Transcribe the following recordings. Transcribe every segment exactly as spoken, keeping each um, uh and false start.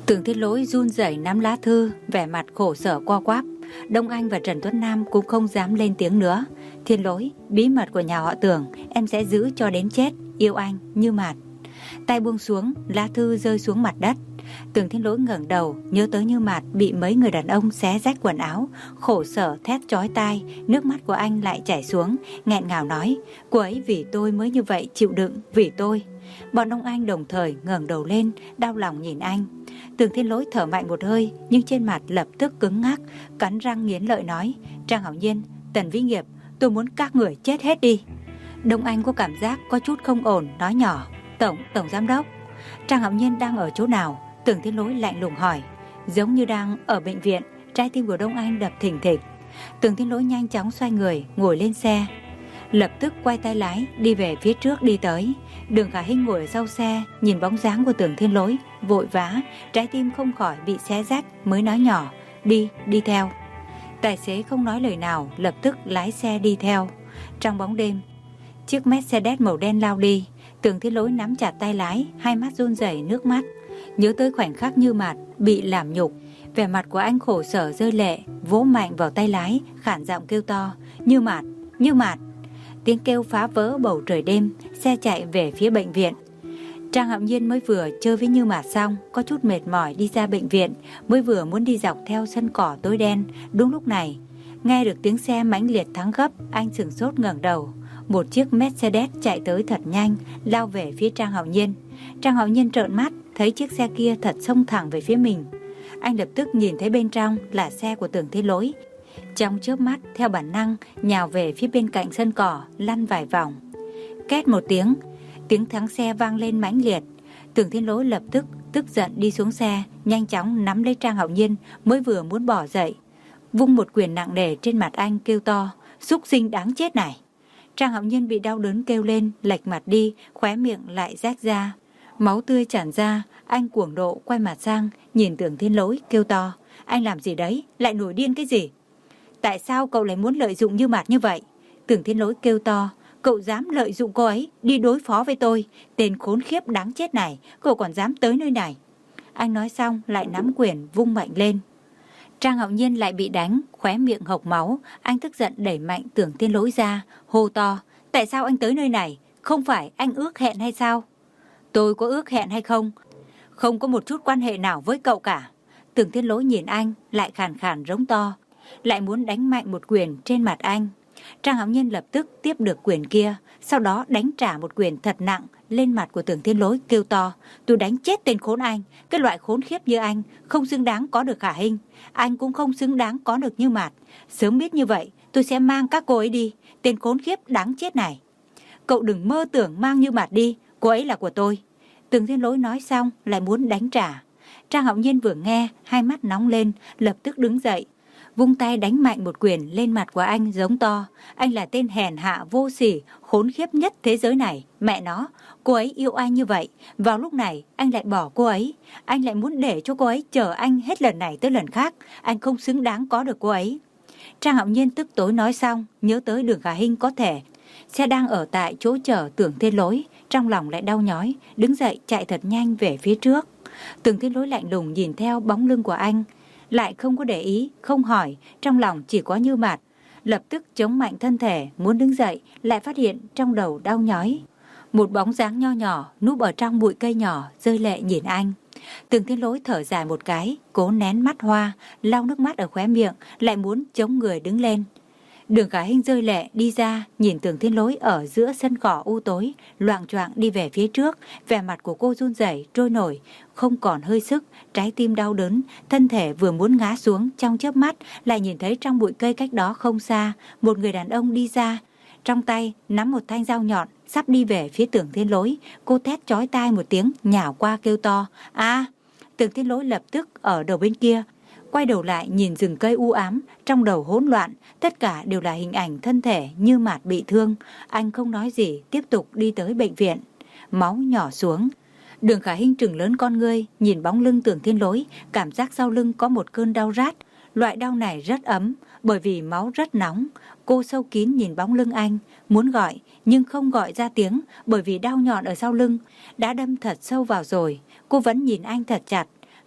Tưởng Thiên Lỗi run rẩy nắm lá thư, vẻ mặt khổ sở co quắp. Đông Anh và Trần Tuấn Nam cũng không dám lên tiếng nữa. Thiên Lỗi, bí mật của nhà họ Tưởng em sẽ giữ cho đến chết, yêu anh như Mạt. Tay buông xuống, lá thư rơi xuống mặt đất. Tưởng Thiên Lỗi ngẩng đầu, nhớ tới Như Mạt bị mấy người đàn ông xé rách quần áo, khổ sở thét chói tai. Nước mắt của anh lại chảy xuống, nghẹn ngào nói: cô ấy vì tôi mới như vậy chịu đựng, vì tôi. Bọn ông anh đồng thời ngẩng đầu lên, đau lòng nhìn anh. Tưởng Thiên Lỗi thở mạnh một hơi, nhưng trên mặt lập tức cứng ngắc, cắn răng nghiến lợi nói: Trang Hạo Nhiên, Tần Vĩ Nghiệp, tôi muốn các người chết hết đi. Đông Anh có cảm giác có chút không ổn, nói nhỏ: Tổng, Tổng Giám Đốc, Trang Hạo Nhiên đang ở chỗ nào? Tưởng Thiên Lỗi lạnh lùng hỏi. Giống như đang ở bệnh viện. Trái tim của Đông Anh đập thình thịch. Tưởng Thiên Lỗi nhanh chóng xoay người, ngồi lên xe, lập tức quay tay lái đi về phía trước đi tới. Đường Khả Hinh ngồi ở sau xe, nhìn bóng dáng của Tưởng Thiên Lỗi, vội vã, trái tim không khỏi bị xé rách, mới nói nhỏ: đi, đi theo. Tài xế không nói lời nào, lập tức lái xe đi theo. Trong bóng đêm, chiếc Mercedes màu đen lao đi. Tưởng Thiên Lỗi nắm chặt tay lái, hai mắt run rẩy nước mắt. Nhớ tới khoảnh khắc Như Mạt bị làm nhục, vẻ mặt của anh khổ sở rơi lệ, vỗ mạnh vào tay lái, khản giọng kêu to: Như Mạt, Như Mạt. Tiếng kêu phá vỡ bầu trời đêm, xe chạy về phía bệnh viện. Trang Hạo Nhiên mới vừa chơi với Như Mạt xong, có chút mệt mỏi đi ra bệnh viện, mới vừa muốn đi dọc theo sân cỏ tối đen. Đúng lúc này, nghe được tiếng xe mãnh liệt thắng gấp, anh sửng sốt ngẩng đầu. Một chiếc Mercedes chạy tới thật nhanh, lao về phía Trang Hạo Nhiên. Trang Hạo Nhiên trợn mắt, thấy chiếc xe kia thật xông thẳng về phía mình. Anh lập tức nhìn thấy bên trong là xe của Tưởng Thiên Lỗi. Trong chớp mắt, theo bản năng nhào về phía bên cạnh sân cỏ, lăn vài vòng. Két một tiếng, tiếng thắng xe vang lên mãnh liệt. Tưởng Thiên Lỗi lập tức tức giận đi xuống xe, nhanh chóng nắm lấy Trang Hạo Nhiên, mới vừa muốn bỏ dậy, vung một quyền nặng nề trên mặt anh, kêu to: súc sinh đáng chết này. Trang Hạo Nhiên bị đau đớn kêu lên, lệch mặt đi, khóe miệng lại rách ra, máu tươi tràn ra. Anh cuồng độ quay mặt sang, nhìn Tưởng Thiên Lỗi kêu to: anh làm gì đấy, lại nổi điên cái gì? Tại sao cậu lại muốn lợi dụng Như Mạt như vậy? Tưởng Thiên Lỗi kêu to: cậu dám lợi dụng cô ấy đi đối phó với tôi, tên khốn khiếp đáng chết này, cậu còn dám tới nơi này. Anh nói xong lại nắm quyền vung mạnh lên. Trang Hạo Nhiên lại bị đánh, khóe miệng hộc máu. Anh tức giận đẩy mạnh Tưởng Thiên Lỗi ra, hô to: tại sao anh tới nơi này? Không phải anh ước hẹn hay sao? Tôi có ước hẹn hay không, không có một chút quan hệ nào với cậu cả. Tưởng Thiên Lỗi nhìn anh, lại khàn khàn rống to, lại muốn đánh mạnh một quyền trên mặt anh. Trang Hạo Nhiên lập tức tiếp được quyền kia, sau đó đánh trả một quyền thật nặng lên mặt của Tưởng Thiên Lỗi, kêu to: tôi đánh chết tên khốn anh, cái loại khốn khiếp như anh không xứng đáng có được Khả Hinh, anh cũng không xứng đáng có được Như Mạt. Sớm biết như vậy, tôi sẽ mang các cô ấy đi, tên khốn khiếp đáng chết này. Cậu đừng mơ tưởng mang Như Mạt đi, cô ấy là của tôi. Tưởng Thiên Lỗi nói xong lại muốn đánh trả. Trang Hạo Nhiên vừa nghe, hai mắt nóng lên, lập tức đứng dậy, vung tay đánh mạnh một quyền lên mặt của anh, giống to: anh là tên hèn hạ vô sỉ, khốn khiếp nhất thế giới này. Mẹ nó, cô ấy yêu anh như vậy, vào lúc này anh lại bỏ cô ấy, anh lại muốn để cho cô ấy chờ anh hết lần này tới lần khác, anh không xứng đáng có được cô ấy. Trang Hạo Nhiên tức tối nói xong, nhớ tới Đường Khả Hinh có thể sẽ đang ở tại chỗ chở Tưởng Thiên Lỗi, trong lòng lại đau nhói, đứng dậy chạy thật nhanh về phía trước. Tưởng Thiên Lỗi lạnh lùng nhìn theo bóng lưng của anh, lại không có để ý, không hỏi, trong lòng chỉ có Như Mạt. Lập tức chống mạnh thân thể, muốn đứng dậy, lại phát hiện trong đầu đau nhói. Một bóng dáng nho nhỏ núp ở trong bụi cây nhỏ, rơi lệ nhìn anh. Tưởng Thiên Lỗi thở dài một cái, cố nén mắt hoa, lau nước mắt ở khóe miệng, lại muốn chống người đứng lên. Đường Khả Hinh rơi lệ đi ra, nhìn Tưởng Thiên Lỗi ở giữa sân cỏ u tối, loạng choạng đi về phía trước. Vẻ mặt của cô run rẩy, trôi nổi, không còn hơi sức, trái tim đau đớn, thân thể vừa muốn ngã xuống, trong chớp mắt lại nhìn thấy trong bụi cây cách đó không xa, một người đàn ông đi ra, trong tay nắm một thanh dao nhọn, sắp đi về phía Tưởng Thiên Lỗi. Cô thét chói tai một tiếng, nhào qua kêu to: a! Tưởng Thiên Lỗi lập tức ở đầu bên kia, quay đầu lại nhìn rừng cây u ám, trong đầu hỗn loạn, tất cả đều là hình ảnh thân thể Như Mạt bị thương. Anh không nói gì, tiếp tục đi tới bệnh viện. Máu nhỏ xuống. Đường Khả Hinh trừng lớn con ngươi, nhìn bóng lưng Tưởng Thiên Lỗi, cảm giác sau lưng có một cơn đau rát. Loại đau này rất ấm, bởi vì máu rất nóng. Cô sâu kín nhìn bóng lưng anh, muốn gọi, nhưng không gọi ra tiếng, bởi vì đau nhọn ở sau lưng đã đâm thật sâu vào rồi. Cô vẫn nhìn anh thật chặt.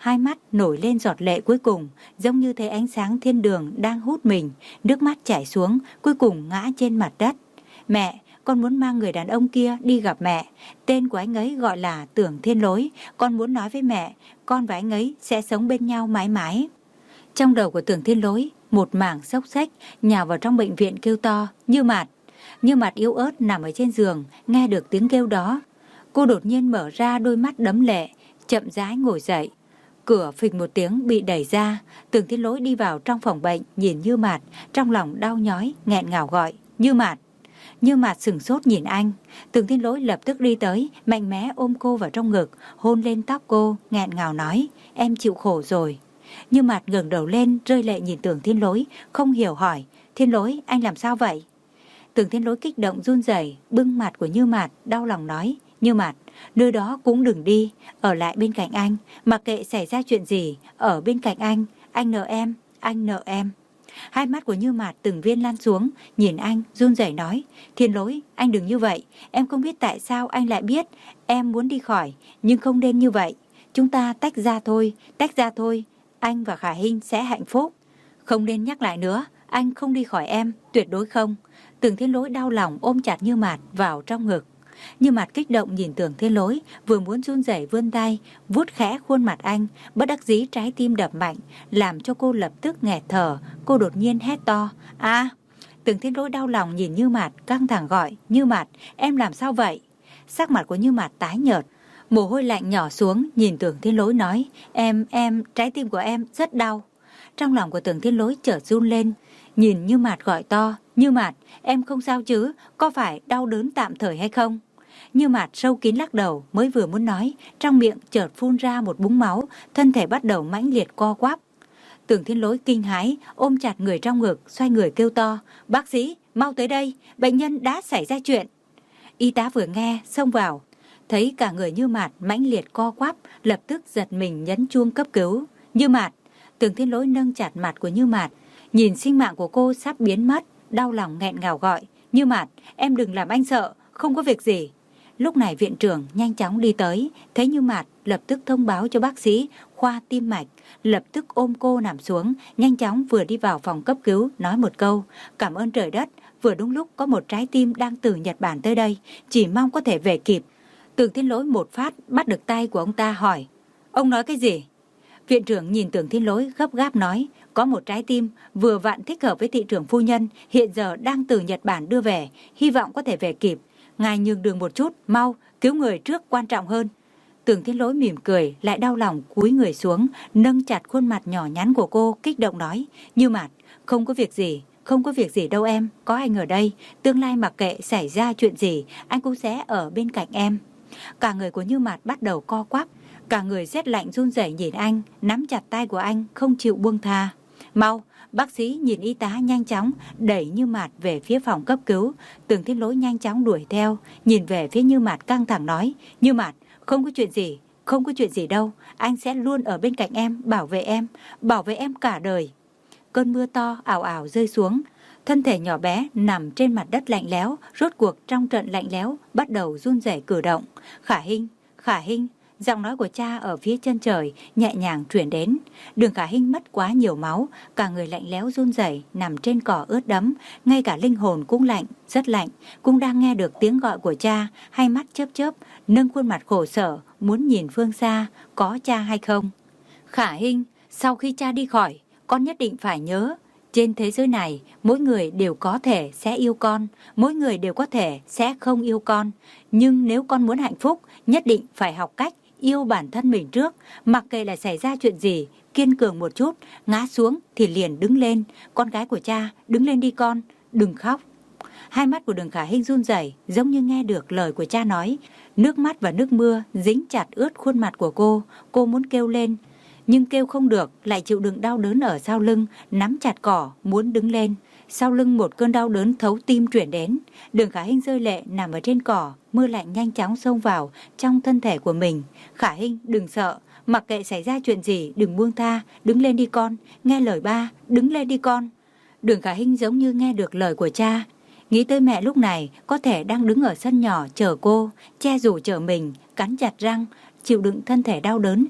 hai mắt nổi lên giọt lệ cuối cùng, giống như thấy ánh sáng thiên đường đang hút mình, nước mắt chảy xuống, cuối cùng ngã trên mặt đất. Mẹ, con muốn mang người đàn ông kia đi gặp mẹ. Tên của anh ấy gọi là Tưởng Thiên Lối. Con muốn nói với mẹ, con và anh ấy sẽ sống bên nhau mãi mãi. Trong đầu của Tưởng Thiên Lối, một mảng xốc xếch nhào vào trong bệnh viện kêu to, Như Mạt. Như Mạt yếu ớt nằm ở trên giường, nghe được tiếng kêu đó. Cô đột nhiên mở ra đôi mắt đẫm lệ, chậm rãi ngồi dậy. Cửa phịch một tiếng bị đẩy ra, Tưởng Thiên Lối đi vào trong phòng bệnh, nhìn Như Mạt, trong lòng đau nhói, nghẹn ngào gọi, Như Mạt. Như Mạt sửng sốt nhìn anh. Tưởng Thiên Lối lập tức đi tới, mạnh mẽ ôm cô vào trong ngực, hôn lên tóc cô, nghẹn ngào nói, em chịu khổ rồi. Như Mạt ngẩng đầu lên, rơi lệ nhìn Tưởng Thiên Lối, không hiểu hỏi, Thiên Lối, anh làm sao vậy? Tưởng Thiên Lối kích động run rẩy, bưng mặt của Như Mạt, đau lòng nói, Như Mạt, nơi đó cũng đừng đi, ở lại bên cạnh anh, mặc kệ xảy ra chuyện gì, ở bên cạnh anh, anh nợ em, anh nợ em. Hai mắt của Như Mạt từng viên lan xuống, nhìn anh, run rẩy nói, Thiên Lối, anh đừng như vậy, em không biết tại sao anh lại biết, em muốn đi khỏi, nhưng không nên như vậy, chúng ta tách ra thôi, tách ra thôi, anh và Khả Hinh sẽ hạnh phúc. Không nên nhắc lại nữa, anh không đi khỏi em, tuyệt đối không. Tưởng Thiên Lối đau lòng ôm chặt Như Mạt vào trong ngực. Như Mạt kích động nhìn Tưởng Thiên Lối, vừa muốn run rẩy vươn tay, vuốt khẽ khuôn mặt anh, bất đắc dĩ trái tim đập mạnh, làm cho cô lập tức nghẹt thở. Cô đột nhiên hét to, a! Tưởng Thiên Lối đau lòng nhìn Như Mạt, căng thẳng gọi, Như Mạt, em làm sao vậy? Sắc mặt của Như Mạt tái nhợt, mồ hôi lạnh nhỏ xuống, nhìn Tưởng Thiên Lối nói, em, em, trái tim của em rất đau. Trong lòng của Tưởng Thiên Lối chợt run lên, nhìn Như Mạt gọi to, Như Mạt, em không sao chứ, có phải đau đớn tạm thời hay không? Như Mạt sâu kín lắc đầu, mới vừa muốn nói, trong miệng chợt phun ra một búng máu, thân thể bắt đầu mãnh liệt co quắp. Tưởng Thiên Lối kinh hãi, ôm chặt người trong ngực, xoay người kêu to, bác sĩ, mau tới đây, bệnh nhân đã xảy ra chuyện. Y tá vừa nghe, xông vào, thấy cả người Như Mạt mãnh liệt co quắp, lập tức giật mình nhấn chuông cấp cứu. Như Mạt, Tưởng Thiên Lối nâng chặt mặt của Như Mạt, nhìn sinh mạng của cô sắp biến mất, đau lòng nghẹn ngào gọi, Như Mạt, em đừng làm anh sợ, không có việc gì. Lúc này viện trưởng nhanh chóng đi tới, thấy Như Mạt lập tức thông báo cho bác sĩ khoa tim mạch, lập tức ôm cô nằm xuống, nhanh chóng vừa đi vào phòng cấp cứu, nói một câu, cảm ơn trời đất, vừa đúng lúc có một trái tim đang từ Nhật Bản tới đây, chỉ mong có thể về kịp. Tưởng Thiên Lối một phát bắt được tay của ông ta hỏi, ông nói cái gì? Viện trưởng nhìn Tưởng Thiên Lối gấp gáp nói, có một trái tim vừa vặn thích hợp với thị trưởng phu nhân, hiện giờ đang từ Nhật Bản đưa về, hy vọng có thể về kịp. Ngài nhường đường một chút, mau, cứu người trước quan trọng hơn. Tưởng Thiên Lối mỉm cười, lại đau lòng cúi người xuống, nâng chặt khuôn mặt nhỏ nhắn của cô, kích động nói, Như Mạt, không có việc gì, không có việc gì đâu em, có anh ở đây, tương lai mặc kệ xảy ra chuyện gì, anh cũng sẽ ở bên cạnh em. Cả người của Như Mạt bắt đầu co quắp, cả người rét lạnh run rẩy nhìn anh, nắm chặt tay của anh, không chịu buông tha. Mau, bác sĩ nhìn y tá nhanh chóng đẩy Như Mạt về phía phòng cấp cứu. Tưởng Thiên Lối nhanh chóng đuổi theo, nhìn về phía Như Mạt căng thẳng nói, Như Mạt, không có chuyện gì, không có chuyện gì đâu, anh sẽ luôn ở bên cạnh em, bảo vệ em, bảo vệ em cả đời. Cơn mưa to ảo ảo rơi xuống, thân thể nhỏ bé nằm trên mặt đất lạnh lẽo, rốt cuộc trong trận lạnh lẽo bắt đầu run rẩy cử động. Khả Hinh, Khả Hinh. Giọng nói của cha ở phía chân trời nhẹ nhàng truyền đến. Đường Khả Hinh mất quá nhiều máu, cả người lạnh lẽo run rẩy nằm trên cỏ ướt đẫm, ngay cả linh hồn cũng lạnh, rất lạnh, cũng đang nghe được tiếng gọi của cha, hai mắt chớp chớp, nâng khuôn mặt khổ sở, muốn nhìn phương xa, có cha hay không. Khả Hinh, sau khi cha đi khỏi, con nhất định phải nhớ, trên thế giới này, mỗi người đều có thể sẽ yêu con, mỗi người đều có thể sẽ không yêu con, nhưng nếu con muốn hạnh phúc, nhất định phải học cách yêu bản thân mình trước, mặc kệ là xảy ra chuyện gì, kiên cường một chút, ngã xuống thì liền đứng lên. Con gái của cha, đứng lên đi con, đừng khóc. Hai mắt của Đường Khả Hinh run rẩy, giống như nghe được lời của cha nói. Nước mắt và nước mưa dính chặt ướt khuôn mặt của cô, cô muốn kêu lên, nhưng kêu không được, lại chịu đựng đau đớn ở sau lưng, nắm chặt cỏ, muốn đứng lên. Sau lưng một cơn đau đớn thấu tim chuyển đến, Đường Khả Hinh rơi lệ nằm ở trên cỏ, mưa lạnh nhanh chóng xông vào trong thân thể của mình. Khả Hinh, đừng sợ, mặc kệ xảy ra chuyện gì, đừng buông tha, đứng lên đi con, nghe lời ba, đứng lên đi con. Đường Khả Hinh giống như nghe được lời của cha, nghĩ tới mẹ lúc này có thể đang đứng ở sân nhỏ chờ cô, che rủ chờ mình, cắn chặt răng, chịu đựng thân thể đau đớn,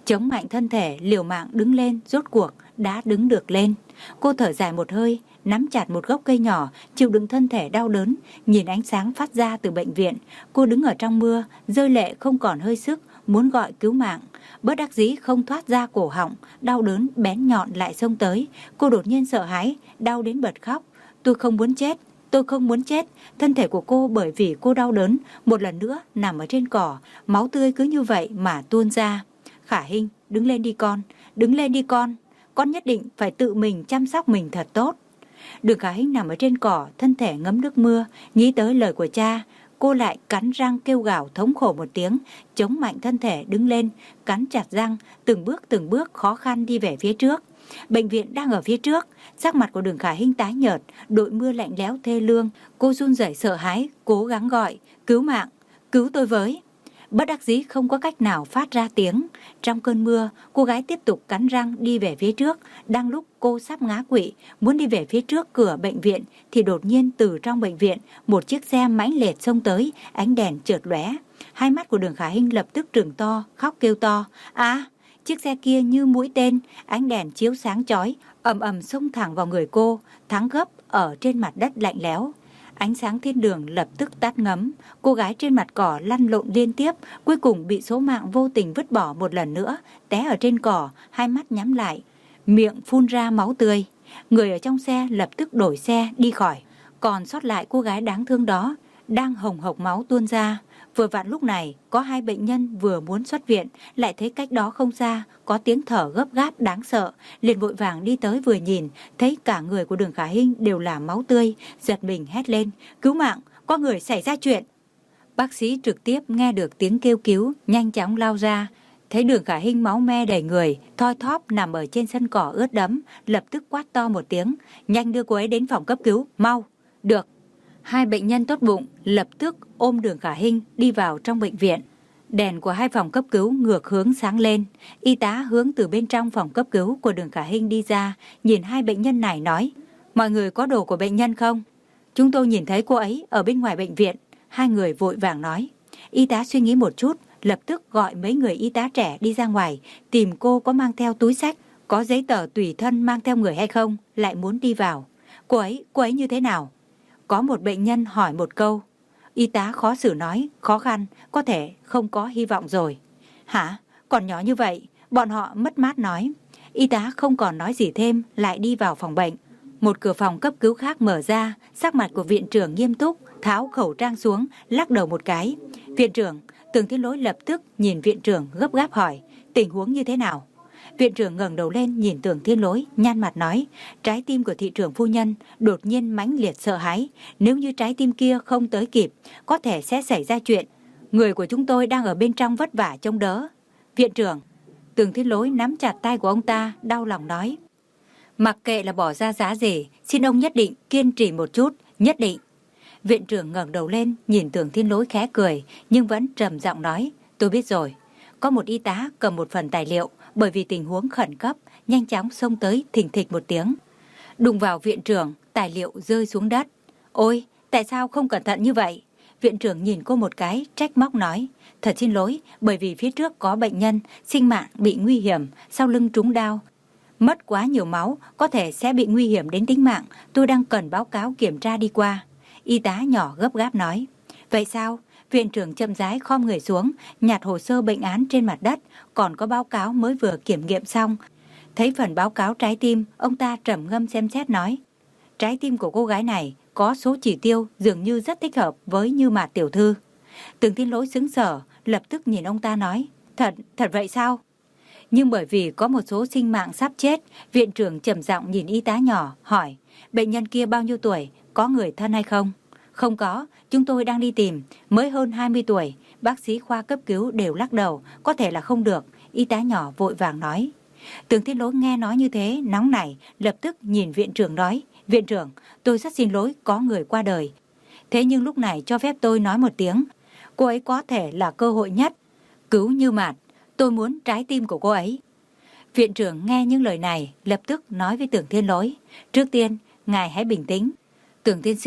Chống mạnh thân thể, liều mạng đứng lên, rốt cuộc đã đứng được lên. Cô thở dài một hơi, nắm chặt một gốc cây nhỏ, chịu đựng thân thể đau đớn, nhìn ánh sáng phát ra từ bệnh viện. Cô đứng ở trong mưa, rơi lệ không còn hơi sức, muốn gọi cứu mạng. Bất đắc dĩ không thoát ra cổ họng, đau đớn bén nhọn lại xông tới. Cô đột nhiên sợ hãi, đau đến bật khóc. Tôi không muốn chết, tôi không muốn chết. Thân thể của cô bởi vì cô đau đớn, một lần nữa nằm ở trên cỏ, máu tươi cứ như vậy mà tuôn ra. Khả Hinh, đứng lên đi con, đứng lên đi con. Con nhất định phải tự mình chăm sóc mình thật tốt. Đường Khả Hinh nằm ở trên cỏ, thân thể ngấm nước mưa, nghĩ tới lời của cha. Cô lại cắn răng kêu gào thống khổ một tiếng, chống mạnh thân thể đứng lên, cắn chặt răng, từng bước từng bước khó khăn đi về phía trước. Bệnh viện đang ở phía trước, sắc mặt của Đường Khả Hinh tái nhợt, đội mưa lạnh lẽo thê lương. Cô run rẩy sợ hãi, cố gắng gọi, cứu mạng, cứu tôi với. Bất đắc dĩ không có cách nào phát ra tiếng. Trong cơn mưa, cô gái tiếp tục cắn răng đi về phía trước. Đang lúc cô sắp ngã quỵ, muốn đi về phía trước cửa bệnh viện, thì đột nhiên từ trong bệnh viện, một chiếc xe mãnh liệt xông tới, ánh đèn chợt lóe. Hai mắt của Đường Khả Hinh lập tức trừng to, khóc kêu to. À, chiếc xe kia như mũi tên, ánh đèn chiếu sáng chói, ầm ầm xông thẳng vào người cô, thắng gấp ở trên mặt đất lạnh lẽo. Ánh sáng thiên đường lập tức tắt ngấm, cô gái trên mặt cỏ lăn lộn liên tiếp, cuối cùng bị số mạng vô tình vứt bỏ một lần nữa, té ở trên cỏ, hai mắt nhắm lại, miệng phun ra máu tươi. Người ở trong xe lập tức đổi xe đi khỏi, còn sót lại cô gái đáng thương đó, đang hồng hộc máu tuôn ra. Vừa vặn lúc này, có hai bệnh nhân vừa muốn xuất viện, lại thấy cách đó không xa, có tiếng thở gấp gáp đáng sợ, liền vội vàng đi tới vừa nhìn, thấy cả người của Đường Khả Hinh đều là máu tươi, giật mình hét lên, cứu mạng, có người xảy ra chuyện. Bác sĩ trực tiếp nghe được tiếng kêu cứu, nhanh chóng lao ra, thấy Đường Khả Hinh máu me đầy người, thoi thóp nằm ở trên sân cỏ ướt đẫm, lập tức quát to một tiếng, nhanh đưa cô ấy đến phòng cấp cứu, mau. Được. Hai bệnh nhân tốt bụng lập tức ôm Đường Khả Hinh đi vào trong bệnh viện. Đèn của hai phòng cấp cứu ngược hướng sáng lên. Y tá hướng từ bên trong phòng cấp cứu của Đường Khả Hinh đi ra, nhìn hai bệnh nhân này nói, mọi người có đồ của bệnh nhân không? Chúng tôi nhìn thấy cô ấy ở bên ngoài bệnh viện. Hai người vội vàng nói. Y tá suy nghĩ một chút, lập tức gọi mấy người y tá trẻ đi ra ngoài, tìm cô có mang theo túi xách, có giấy tờ tùy thân mang theo người hay không, lại muốn đi vào. Cô ấy, cô ấy như thế nào? Có một bệnh nhân hỏi một câu. Y tá khó xử nói, khó khăn, có thể không có hy vọng rồi. Hả? Còn nhỏ như vậy? Bọn họ mất mát nói. Y tá không còn nói gì thêm, lại đi vào phòng bệnh. Một cửa phòng cấp cứu khác mở ra, sắc mặt của viện trưởng nghiêm túc, tháo khẩu trang xuống, lắc đầu một cái. Viện trưởng, Tường Thiên Lỗi lập tức nhìn viện trưởng gấp gáp hỏi, tình huống như thế nào? Viện trưởng ngẩng đầu lên nhìn Tường Thiên Lỗi, nhăn mặt nói, trái tim của thị trưởng phu nhân đột nhiên mãnh liệt sợ hãi, nếu như trái tim kia không tới kịp, có thể sẽ xảy ra chuyện. Người của chúng tôi đang ở bên trong vất vả trông đỡ. Viện trưởng, Tường Thiên Lỗi nắm chặt tay của ông ta, đau lòng nói, mặc kệ là bỏ ra giá gì, xin ông nhất định kiên trì một chút, nhất định. Viện trưởng ngẩng đầu lên nhìn Tường Thiên Lỗi khẽ cười, nhưng vẫn trầm giọng nói, tôi biết rồi. Có một y tá cầm một phần tài liệu, bởi vì tình huống khẩn cấp, nhanh chóng xông tới thình thịch một tiếng. Đụng vào viện trưởng, tài liệu rơi xuống đất. Ôi, tại sao không cẩn thận như vậy? Viện trưởng nhìn cô một cái, trách móc nói, thật xin lỗi, bởi vì phía trước có bệnh nhân, sinh mạng bị nguy hiểm, sau lưng trúng đao. Mất quá nhiều máu, có thể sẽ bị nguy hiểm đến tính mạng, tôi đang cần báo cáo kiểm tra đi qua. Y tá nhỏ gấp gáp nói, vậy sao? Viện trưởng chậm rãi khom người xuống, nhặt hồ sơ bệnh án trên mặt đất, còn có báo cáo mới vừa kiểm nghiệm xong. Thấy phần báo cáo trái tim, ông ta trầm ngâm xem xét nói, trái tim của cô gái này có số chỉ tiêu dường như rất thích hợp với Như Mạt tiểu thư. Tường Thiên Lỗi sững sờ, lập tức nhìn ông ta nói, thật, thật vậy sao? Nhưng bởi vì có một số sinh mạng sắp chết, viện trưởng trầm giọng nhìn y tá nhỏ, hỏi, bệnh nhân kia bao nhiêu tuổi, có người thân hay không? Không có, chúng tôi đang đi tìm, mới hơn hai mươi tuổi, bác sĩ khoa cấp cứu đều lắc đầu, có thể là không được, y tá nhỏ vội vàng nói. Tường Thiên Lỗi nghe nói như thế, nóng nảy, lập tức nhìn viện trưởng nói, viện trưởng, tôi rất xin lỗi có người qua đời. Thế nhưng lúc này cho phép tôi nói một tiếng, cô ấy có thể là cơ hội nhất, cứu Như Mạt, tôi muốn trái tim của cô ấy. Viện trưởng nghe những lời này, lập tức nói với Tường Thiên Lỗi, trước tiên, ngài hãy bình tĩnh. Tường tiên sinh,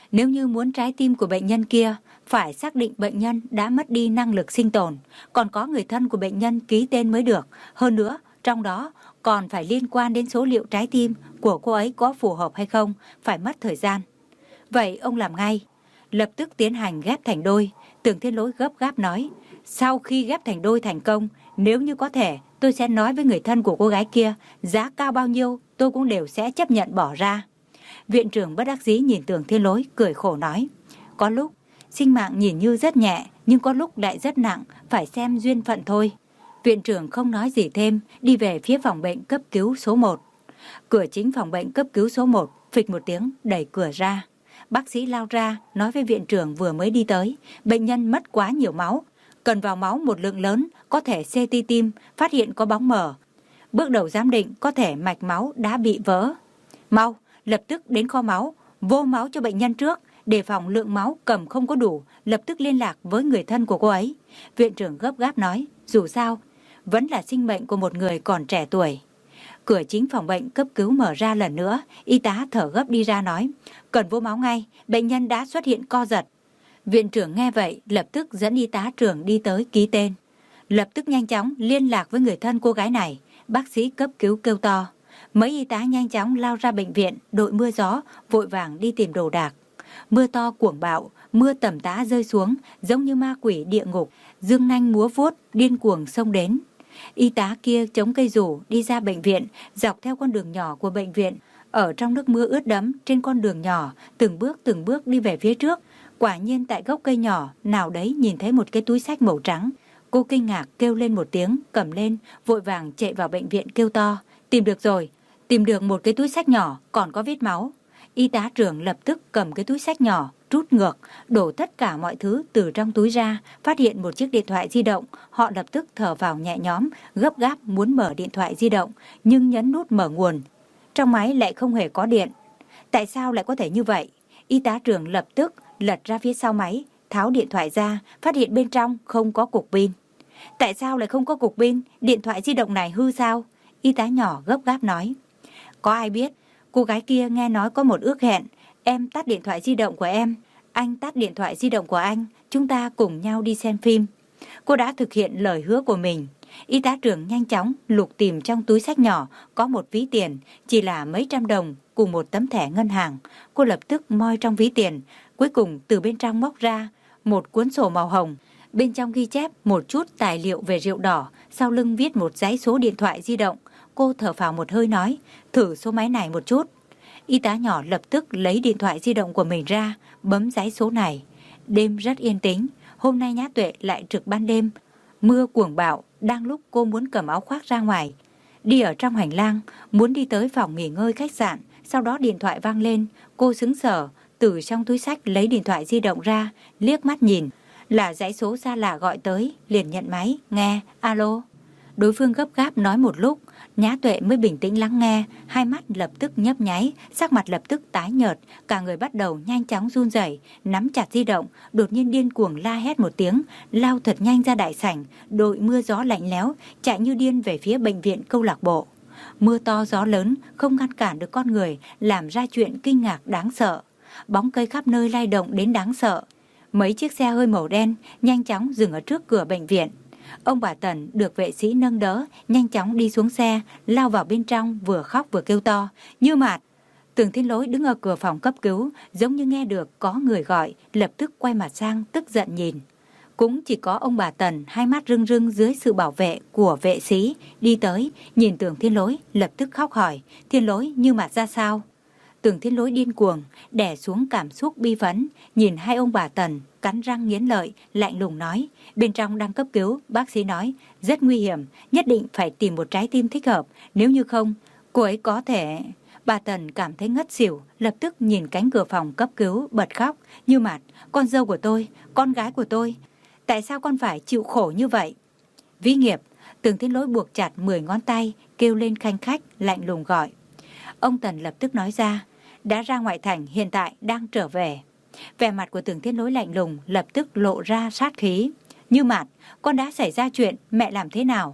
Nếu như muốn trái tim của bệnh nhân kia, phải xác định bệnh nhân đã mất đi năng lực sinh tồn, còn có người thân của bệnh nhân ký tên mới được. Hơn nữa, trong đó còn phải liên quan đến số liệu trái tim của cô ấy có phù hợp hay không, phải mất thời gian. Vậy ông làm ngay, lập tức tiến hành ghép thành đôi. Tưởng Thiên Lỗi gấp gáp nói, sau khi ghép thành đôi thành công, nếu như có thể, tôi sẽ nói với người thân của cô gái kia, giá cao bao nhiêu tôi cũng đều sẽ chấp nhận bỏ ra. Viện trưởng bất đắc dĩ nhìn Tưởng Thiên Lỗi, cười khổ nói, có lúc sinh mạng nhìn như rất nhẹ, nhưng có lúc lại rất nặng, phải xem duyên phận thôi. Viện trưởng không nói gì thêm, đi về phía phòng bệnh cấp cứu số một. Cửa chính phòng bệnh cấp cứu số một, phịch một tiếng, đẩy cửa ra. Bác sĩ lao ra, nói với viện trưởng vừa mới đi tới, bệnh nhân mất quá nhiều máu, cần vào máu một lượng lớn, có thể xê tê tim, phát hiện có bóng mờ. Bước đầu giám định có thể mạch máu đã bị vỡ. Mau, lập tức đến kho máu, vô máu cho bệnh nhân trước, đề phòng lượng máu cầm không có đủ, lập tức liên lạc với người thân của cô ấy. Viện trưởng gấp gáp nói, dù sao, vẫn là sinh mệnh của một người còn trẻ tuổi. Cửa chính phòng bệnh cấp cứu mở ra lần nữa, y tá thở gấp đi ra nói, cần vô máu ngay, bệnh nhân đã xuất hiện co giật. Viện trưởng nghe vậy, lập tức dẫn y tá trưởng đi tới ký tên. Lập tức nhanh chóng liên lạc với người thân cô gái này, bác sĩ cấp cứu kêu to. Mấy y tá nhanh chóng lao ra bệnh viện, đội mưa gió, vội vàng đi tìm đồ đạc. Mưa to cuồng bạo, mưa tầm tã rơi xuống, giống như ma quỷ địa ngục, dương nanh múa vuốt, điên cuồng xông đến. Y tá kia chống cây rủ đi ra bệnh viện, dọc theo con đường nhỏ của bệnh viện, ở trong nước mưa ướt đẫm trên con đường nhỏ, từng bước từng bước đi về phía trước. Quả nhiên tại gốc cây nhỏ nào đấy nhìn thấy một cái túi xách màu trắng. Cô kinh ngạc kêu lên một tiếng, cầm lên, vội vàng chạy vào bệnh viện kêu to, tìm được rồi, tìm được một cái túi xách nhỏ, còn có vết máu. Y tá trưởng lập tức cầm cái túi xách nhỏ, rút ngược, đổ tất cả mọi thứ từ trong túi ra, phát hiện một chiếc điện thoại di động. Họ lập tức thở vào nhẹ nhõm, gấp gáp muốn mở điện thoại di động, nhưng nhấn nút mở nguồn. Trong máy lại không hề có điện. Tại sao lại có thể như vậy? Y tá trưởng lập tức lật ra phía sau máy, tháo điện thoại ra, phát hiện bên trong không có cục pin. Tại sao lại không có cục pin? Điện thoại di động này hư sao? Y tá nhỏ gấp gáp nói. Có ai biết? Cô gái kia nghe nói có một ước hẹn, em tắt điện thoại di động của em, anh tắt điện thoại di động của anh, chúng ta cùng nhau đi xem phim. Cô đã thực hiện lời hứa của mình. Y tá trưởng nhanh chóng lục tìm trong túi xách nhỏ, có một ví tiền, chỉ là mấy trăm đồng cùng một tấm thẻ ngân hàng. Cô lập tức moi trong ví tiền, cuối cùng từ bên trong móc ra một cuốn sổ màu hồng. Bên trong ghi chép một chút tài liệu về rượu đỏ, sau lưng viết một dãy số điện thoại di động. Cô thở phào một hơi nói, thử số máy này một chút. Y tá nhỏ lập tức lấy điện thoại di động của mình ra, bấm dãy số này. Đêm rất yên tĩnh, hôm nay Nhã Tuệ lại trực ban đêm. Mưa cuồng bạo, đang lúc cô muốn cầm áo khoác ra ngoài. Đi ở trong hành lang, muốn đi tới phòng nghỉ ngơi khách sạn, sau đó điện thoại vang lên. Cô sững sờ, từ trong túi xách lấy điện thoại di động ra, liếc mắt nhìn. Là dãy số xa lạ gọi tới, liền nhận máy, nghe, alo. Đối phương gấp gáp nói một lúc, Nhã Tuệ mới bình tĩnh lắng nghe, hai mắt lập tức nhấp nháy, sắc mặt lập tức tái nhợt, cả người bắt đầu nhanh chóng run rẩy, nắm chặt di động, đột nhiên điên cuồng la hét một tiếng, lao thật nhanh ra đại sảnh, đội mưa gió lạnh lẽo, chạy như điên về phía bệnh viện câu lạc bộ. Mưa to gió lớn không ngăn cản được con người, làm ra chuyện kinh ngạc đáng sợ. Bóng cây khắp nơi lay động đến đáng sợ. Mấy chiếc xe hơi màu đen nhanh chóng dừng ở trước cửa bệnh viện. Ông bà Tần được vệ sĩ nâng đỡ, nhanh chóng đi xuống xe, lao vào bên trong, vừa khóc vừa kêu to, Như Mạt. Tưởng Thiên Lỗi đứng ở cửa phòng cấp cứu, giống như nghe được có người gọi, lập tức quay mặt sang, tức giận nhìn. Cũng chỉ có ông bà Tần, hai mắt rưng rưng dưới sự bảo vệ của vệ sĩ, đi tới, nhìn Tưởng Thiên Lỗi, lập tức khóc hỏi, Thiên Lỗi, Như Mạt ra sao? Tưởng Thiên Lỗi điên cuồng, đè xuống cảm xúc bi phẫn, nhìn hai ông bà Tần, cắn răng nghiến lợi, lạnh lùng nói, bên trong đang cấp cứu, bác sĩ nói, rất nguy hiểm, nhất định phải tìm một trái tim thích hợp, nếu như không, cô ấy có thể... Bà Tần cảm thấy ngất xỉu, lập tức nhìn cánh cửa phòng cấp cứu, bật khóc, Như Mạt, con dâu của tôi, con gái của tôi, tại sao con phải chịu khổ như vậy? Vĩ Nghiệp, Tưởng Thiên Lỗi buộc chặt mười ngón tay, kêu lên khanh khách, lạnh lùng gọi. Ông Tần lập tức nói ra, đã ra ngoại thành, hiện tại đang trở về. Vẻ mặt của Tưởng Thiên Lỗi lạnh lùng, lập tức lộ ra sát khí. Như Mạt, con đã xảy ra chuyện, mẹ làm thế nào?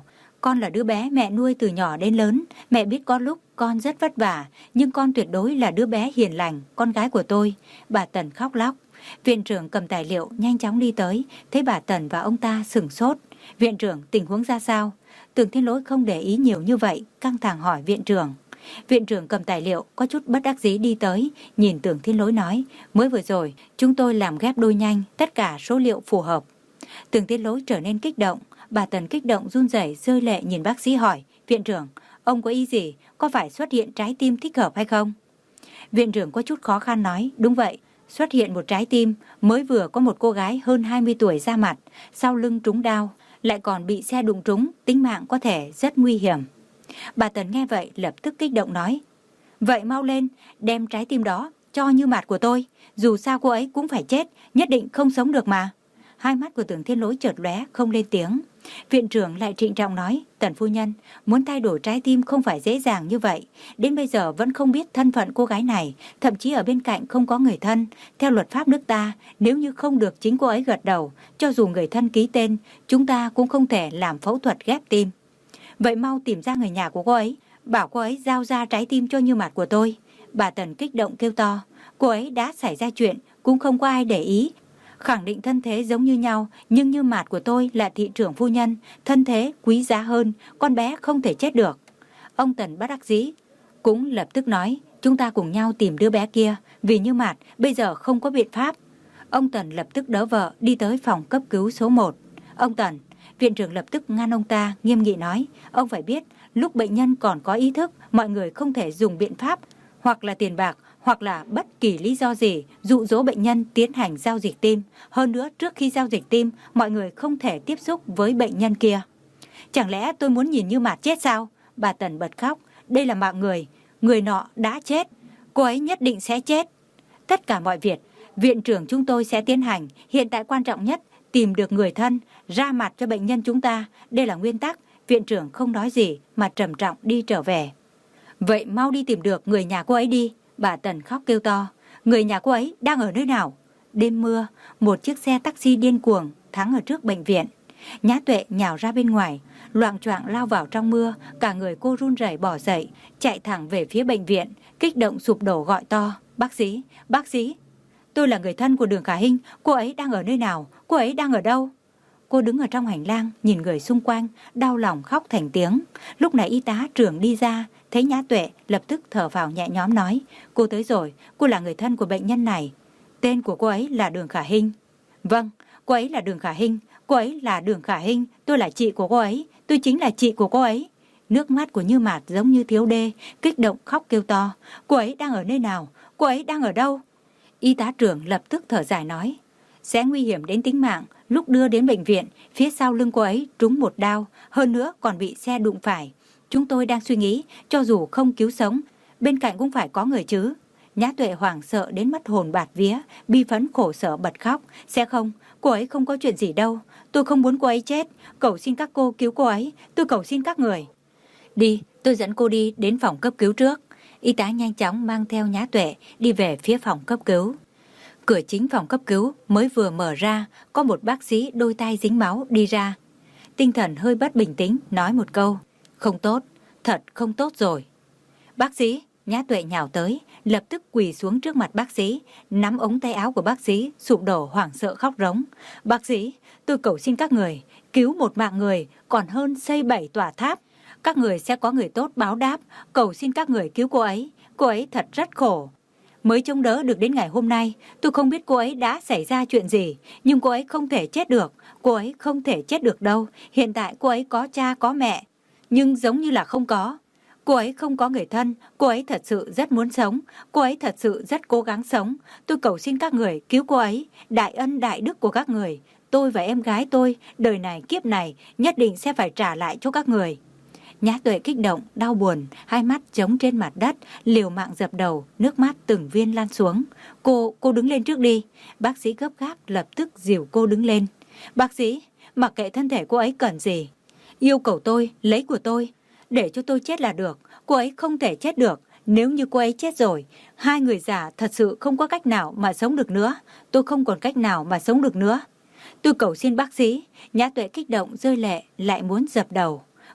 Con là đứa bé mẹ nuôi từ nhỏ đến lớn. Mẹ biết có lúc con rất vất vả, nhưng con tuyệt đối là đứa bé hiền lành, con gái của tôi. Bà Tần khóc lóc. Viện trưởng cầm tài liệu nhanh chóng đi tới, thấy bà Tần và ông ta sửng sốt. Viện trưởng, tình huống ra sao? Tưởng Thiên Lỗi không để ý nhiều như vậy, căng thẳng hỏi viện trưởng. Viện trưởng cầm tài liệu có chút bất đắc dĩ đi tới, nhìn Tưởng Thiên Lỗi nói, mới vừa rồi chúng tôi làm ghép đôi nhanh, tất cả số liệu phù hợp. Tưởng Thiên Lỗi trở nên kích động. Bà Tần kích động run rẩy rơi lệ nhìn bác sĩ hỏi, viện trưởng, ông có ý gì? Có phải xuất hiện trái tim thích hợp hay không? Viện trưởng có chút khó khăn nói, đúng vậy, xuất hiện một trái tim, mới vừa có một cô gái hơn hai mươi tuổi ra mặt, sau lưng trúng đao, lại còn bị xe đụng trúng, tính mạng có thể rất nguy hiểm. Bà Tần nghe vậy lập tức kích động nói, vậy mau lên, đem trái tim đó cho Như Mạt của tôi, dù sao cô ấy cũng phải chết, nhất định không sống được mà. Hai mắt của Tưởng Thiên Lỗi chợt lóe, không lên tiếng. Viện trưởng lại trịnh trọng nói, Tần phu nhân, muốn thay đổi trái tim không phải dễ dàng như vậy. Đến bây giờ vẫn không biết thân phận cô gái này, thậm chí ở bên cạnh không có người thân. Theo luật pháp nước ta, nếu như không được chính cô ấy gật đầu, cho dù người thân ký tên, chúng ta cũng không thể làm phẫu thuật ghép tim. Vậy mau tìm ra người nhà của cô ấy, bảo cô ấy giao ra trái tim cho Như Mạt của tôi. Bà Tần kích động kêu to, cô ấy đã xảy ra chuyện, cũng không có ai để ý. Khẳng định thân thế giống như nhau, nhưng Như Mạt của tôi là thị trưởng phu nhân, thân thế quý giá hơn, con bé không thể chết được. Ông Tần bất đắc dĩ cũng lập tức nói, chúng ta cùng nhau tìm đứa bé kia, vì Như Mạt bây giờ không có biện pháp. Ông Tần lập tức đỡ vợ đi tới phòng cấp cứu số một. Ông Tần, viện trưởng lập tức ngăn ông ta, nghiêm nghị nói, ông phải biết, lúc bệnh nhân còn có ý thức, mọi người không thể dùng biện pháp, hoặc là tiền bạc, hoặc là bất kỳ lý do gì dụ dỗ bệnh nhân tiến hành giao dịch tim. Hơn nữa, trước khi giao dịch tim, mọi người không thể tiếp xúc với bệnh nhân kia. Chẳng lẽ tôi muốn nhìn Như Mạt chết sao? Bà Tần bật khóc. Đây là mạng người. Người nọ đã chết. Cô ấy nhất định sẽ chết. Tất cả mọi việc, viện trưởng chúng tôi sẽ tiến hành. Hiện tại quan trọng nhất, tìm được người thân, ra mặt cho bệnh nhân chúng ta. Đây là nguyên tắc. Viện trưởng không nói gì mà trầm trọng đi trở về. Vậy mau đi tìm được người nhà cô ấy đi. Bà Tần khóc kêu to, người nhà cô ấy đang ở nơi nào? Đêm mưa, một chiếc xe taxi điên cuồng thắng ở trước bệnh viện. Nhã Tuệ nhào ra bên ngoài, loạng choạng lao vào trong mưa, cả người cô run rẩy bỏ dậy, chạy thẳng về phía bệnh viện, kích động sụp đổ gọi to, bác sĩ, bác sĩ. Tôi là người thân của Đường Khả Hinh, cô ấy đang ở nơi nào? Cô ấy đang ở đâu? Cô đứng ở trong hành lang, nhìn người xung quanh, đau lòng khóc thành tiếng. Lúc này y tá trưởng đi ra, thấy Nhã Tuệ, lập tức thở phào nhẹ nhõm nói, cô tới rồi, cô là người thân của bệnh nhân này. Tên của cô ấy là Đường Khả Hinh. Vâng, cô ấy là Đường Khả Hinh, cô ấy là Đường Khả Hinh, tôi là chị của cô ấy, tôi chính là chị của cô ấy. Nước mắt của Như Mạt giống như thiếu đê, kích động khóc kêu to, cô ấy đang ở nơi nào, cô ấy đang ở đâu? Y tá trưởng lập tức thở dài nói, sẽ nguy hiểm đến tính mạng. Lúc đưa đến bệnh viện, phía sau lưng cô ấy trúng một đao, hơn nữa còn bị xe đụng phải. Chúng tôi đang suy nghĩ, cho dù không cứu sống, bên cạnh cũng phải có người chứ. Nhã Tuệ hoảng sợ đến mất hồn bạt vía, bi phấn khổ sở bật khóc. Sẽ không, cô ấy không có chuyện gì đâu. Tôi không muốn cô ấy chết, cầu xin các cô cứu cô ấy, tôi cầu xin các người. Đi, tôi dẫn cô đi đến phòng cấp cứu trước. Y tá nhanh chóng mang theo Nhã Tuệ đi về phía phòng cấp cứu. Cửa chính phòng cấp cứu mới vừa mở ra, có một bác sĩ đôi tay dính máu đi ra. Tinh thần hơi bất bình tĩnh, nói một câu, không tốt, thật không tốt rồi. Bác sĩ, Nhã Tuệ nhào tới, lập tức quỳ xuống trước mặt bác sĩ, nắm ống tay áo của bác sĩ, sụp đổ hoảng sợ khóc rống. Bác sĩ, tôi cầu xin các người, cứu một mạng người, còn hơn xây bảy tòa tháp. Các người sẽ có người tốt báo đáp, cầu xin các người cứu cô ấy, cô ấy thật rất khổ. Mới chống đỡ được đến ngày hôm nay, tôi không biết cô ấy đã xảy ra chuyện gì, nhưng cô ấy không thể chết được, cô ấy không thể chết được đâu. Hiện tại cô ấy có cha có mẹ, nhưng giống như là không có. Cô ấy không có người thân, cô ấy thật sự rất muốn sống, cô ấy thật sự rất cố gắng sống. Tôi cầu xin các người cứu cô ấy, đại ân đại đức của các người. Tôi và em gái tôi, đời này kiếp này, nhất định sẽ phải trả lại cho các người. Nhã Tuệ kích động, đau buồn, hai mắt trống trên mặt đất, liều mạng dập đầu, nước mắt từng viên lan xuống. Cô, cô đứng lên trước đi. Bác sĩ gấp gáp lập tức dìu cô đứng lên. Bác sĩ, mặc kệ thân thể cô ấy cần gì, yêu cầu tôi, lấy của tôi, để cho tôi chết là được. Cô ấy không thể chết được. Nếu như cô ấy chết rồi, hai người già thật sự không có cách nào mà sống được nữa. Tôi không còn cách nào mà sống được nữa. Tôi cầu xin bác sĩ. Nhã Tuệ kích động rơi lệ, lại muốn dập đầu.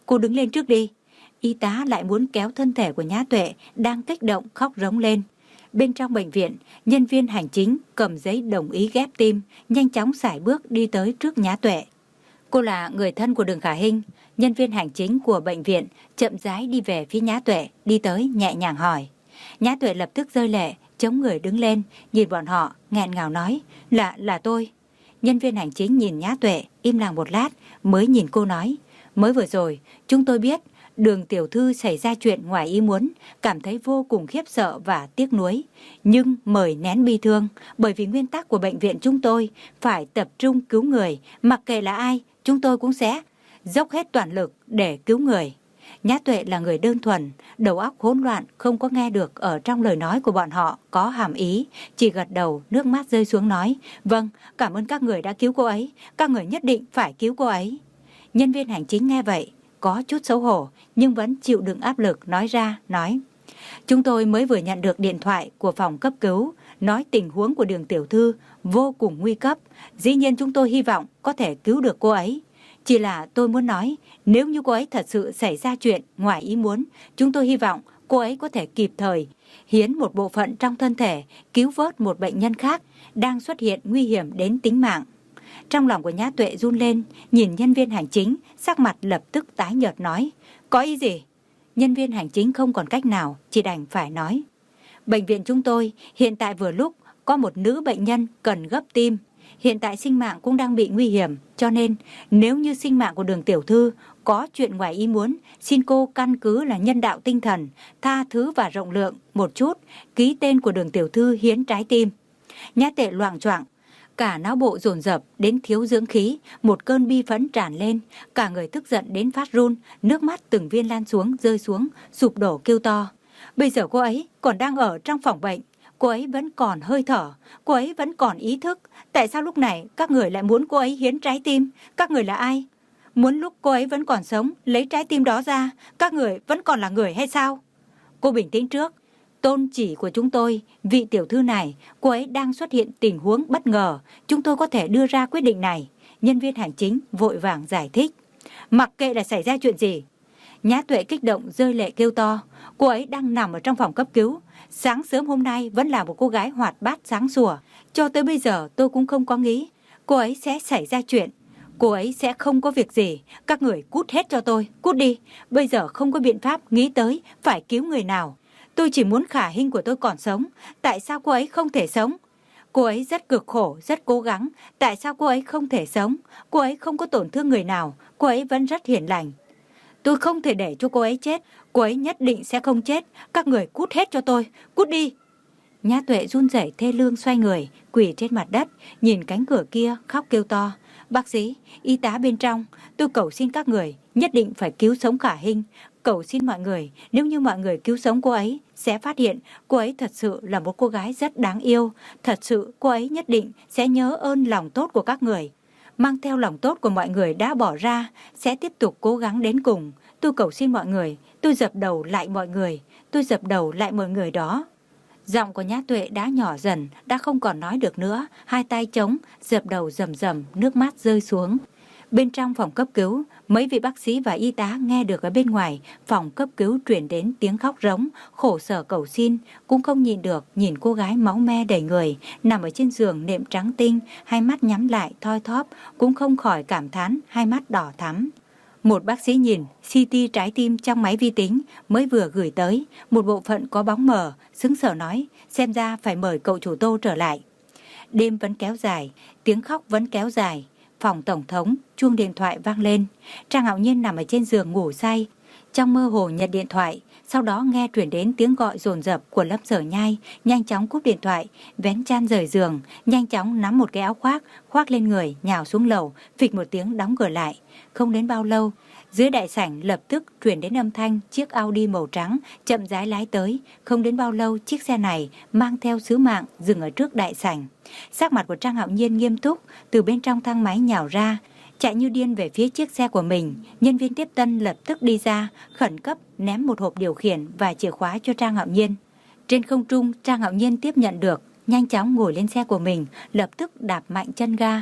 cô đứng lên trước đi. Y tá lại muốn kéo thân thể của Nhã Tuệ đang kích động khóc rống lên. Bên trong bệnh viện, nhân viên hành chính cầm giấy đồng ý ghép tim, nhanh chóng sải bước đi tới trước Nhã Tuệ. Cô là người thân của Đường Khả Hinh. Nhân viên hành chính của bệnh viện chậm rãi đi về phía Nhã Tuệ, đi tới nhẹ nhàng hỏi. Nhã Tuệ lập tức rơi lệ, chống người đứng lên, nhìn bọn họ, nghẹn ngào nói, là, là tôi. Nhân viên hành chính nhìn Nhã Tuệ, im lặng một lát, mới nhìn cô nói, mới vừa rồi, chúng tôi biết Đường tiểu thư xảy ra chuyện ngoài ý muốn, cảm thấy vô cùng khiếp sợ và tiếc nuối. Nhưng mời nén bi thương, bởi vì nguyên tắc của bệnh viện chúng tôi phải tập trung cứu người, mặc kệ là ai, chúng tôi cũng sẽ dốc hết toàn lực để cứu người. Nhã Tuệ là người đơn thuần, đầu óc hỗn loạn, không có nghe được ở trong lời nói của bọn họ có hàm ý, chỉ gật đầu, nước mắt rơi xuống nói, vâng, cảm ơn các người đã cứu cô ấy, các người nhất định phải cứu cô ấy. Nhân viên hành chính nghe vậy, có chút xấu hổ, nhưng vẫn chịu đựng áp lực nói ra, nói, chúng tôi mới vừa nhận được điện thoại của phòng cấp cứu, nói tình huống của Đường tiểu thư vô cùng nguy cấp, dĩ nhiên chúng tôi hy vọng có thể cứu được cô ấy. Chỉ là tôi muốn nói, nếu như cô ấy thật sự xảy ra chuyện ngoài ý muốn, chúng tôi hy vọng cô ấy có thể kịp thời hiến một bộ phận trong thân thể, cứu vớt một bệnh nhân khác đang xuất hiện nguy hiểm đến tính mạng. Trong lòng của Nhã Tuệ run lên, nhìn nhân viên hành chính, sắc mặt lập tức tái nhợt nói, có ý gì? Nhân viên hành chính không còn cách nào, chỉ đành phải nói. Bệnh viện chúng tôi hiện tại vừa lúc có một nữ bệnh nhân cần gấp tim. Hiện tại sinh mạng cũng đang bị nguy hiểm, cho nên nếu như sinh mạng của Đường tiểu thư có chuyện ngoài ý muốn, xin cô căn cứ là nhân đạo tinh thần, tha thứ và rộng lượng một chút, ký tên của Đường tiểu thư hiến trái tim. Nhã Tuệ loạng choạng, cả não bộ dồn dập đến thiếu dưỡng khí, một cơn bi phẫn tràn lên, cả người tức giận đến phát run, nước mắt từng viên lan xuống, rơi xuống, sụp đổ kêu to. Bây giờ cô ấy còn đang ở trong phòng bệnh, cô ấy vẫn còn hơi thở, cô ấy vẫn còn ý thức. Tại sao lúc này các người lại muốn cô ấy hiến trái tim? Các người là ai? Muốn lúc cô ấy vẫn còn sống, lấy trái tim đó ra, các người vẫn còn là người hay sao? Cô bình tĩnh trước. Tôn chỉ của chúng tôi, vị tiểu thư này, cô ấy đang xuất hiện tình huống bất ngờ, chúng tôi có thể đưa ra quyết định này. Nhân viên hành chính vội vàng giải thích. Mặc kệ là xảy ra chuyện gì. Nhã Tuệ kích động rơi lệ kêu to. Cô ấy đang nằm ở trong phòng cấp cứu. Sáng sớm hôm nay vẫn là một cô gái hoạt bát sáng sủa. Cho tới bây giờ tôi cũng không có nghĩ cô ấy sẽ xảy ra chuyện. Cô ấy sẽ không có việc gì. Các người cút hết cho tôi, cút đi. Bây giờ không có biện pháp nghĩ tới phải cứu người nào. Tôi chỉ muốn Khả Hinh của tôi còn sống. Tại sao cô ấy không thể sống? Cô ấy rất cực khổ, rất cố gắng. Tại sao cô ấy không thể sống? Cô ấy không có tổn thương người nào. Cô ấy vẫn rất hiền lành. Tôi không thể để cho cô ấy chết. Cô ấy nhất định sẽ không chết. Các người cút hết cho tôi, cút đi. Nhã Tuệ run rẩy thê lương xoay người, quỳ trên mặt đất, nhìn cánh cửa kia khóc kêu to. Bác sĩ, y tá bên trong, tôi cầu xin các người nhất định phải cứu sống Khả Hinh. Cầu xin mọi người, nếu như mọi người cứu sống cô ấy, sẽ phát hiện cô ấy thật sự là một cô gái rất đáng yêu. Thật sự cô ấy nhất định sẽ nhớ ơn lòng tốt của các người. Mang theo lòng tốt của mọi người đã bỏ ra, sẽ tiếp tục cố gắng đến cùng. Tôi cầu xin mọi người, tôi dập đầu lại mọi người, tôi dập đầu lại mọi người đó. Giọng của Nhã Tuệ đã nhỏ dần, đã không còn nói được nữa, hai tay trống, dập đầu rầm rầm, nước mắt rơi xuống. Bên trong phòng cấp cứu, mấy vị bác sĩ và y tá nghe được ở bên ngoài phòng cấp cứu truyền đến tiếng khóc rống, khổ sở cầu xin, cũng không nhìn được, nhìn cô gái máu me đầy người, nằm ở trên giường nệm trắng tinh, hai mắt nhắm lại thoi thóp, cũng không khỏi cảm thán, hai mắt đỏ thắm. Một bác sĩ nhìn xê tê trái tim trong máy vi tính mới vừa gửi tới, một bộ phận có bóng mờ, sững sờ nói, xem ra phải mời cậu chủ Tô trở lại. Đêm vẫn kéo dài, tiếng khóc vẫn kéo dài. Phòng tổng thống, chuông điện thoại vang lên. Trang Hạo Nhiên nằm ở trên giường ngủ say. Trong mơ hồ nhận điện thoại, sau đó nghe truyền đến tiếng gọi dồn dập của Lâm Sở Nhai, nhanh chóng cúp điện thoại, vén chăn rời giường, nhanh chóng nắm một cái áo khoác, khoác lên người, nhào xuống lầu, phịch một tiếng đóng cửa lại. Không đến bao lâu, dưới đại sảnh lập tức truyền đến âm thanh chiếc Audi màu trắng chậm rãi lái tới. Không đến bao lâu, chiếc xe này mang theo sứ mạng dừng ở trước đại sảnh. Sắc mặt của Trang Hạo Nhiên nghiêm túc, từ bên trong thang máy nhào ra, chạy như điên về phía chiếc xe của mình. Nhân viên tiếp tân lập tức đi ra, khẩn cấp ném một hộp điều khiển và chìa khóa cho Trang Hạo Nhiên. Trên không trung, Trang Hạo Nhiên tiếp nhận được, nhanh chóng ngồi lên xe của mình, lập tức đạp mạnh chân ga.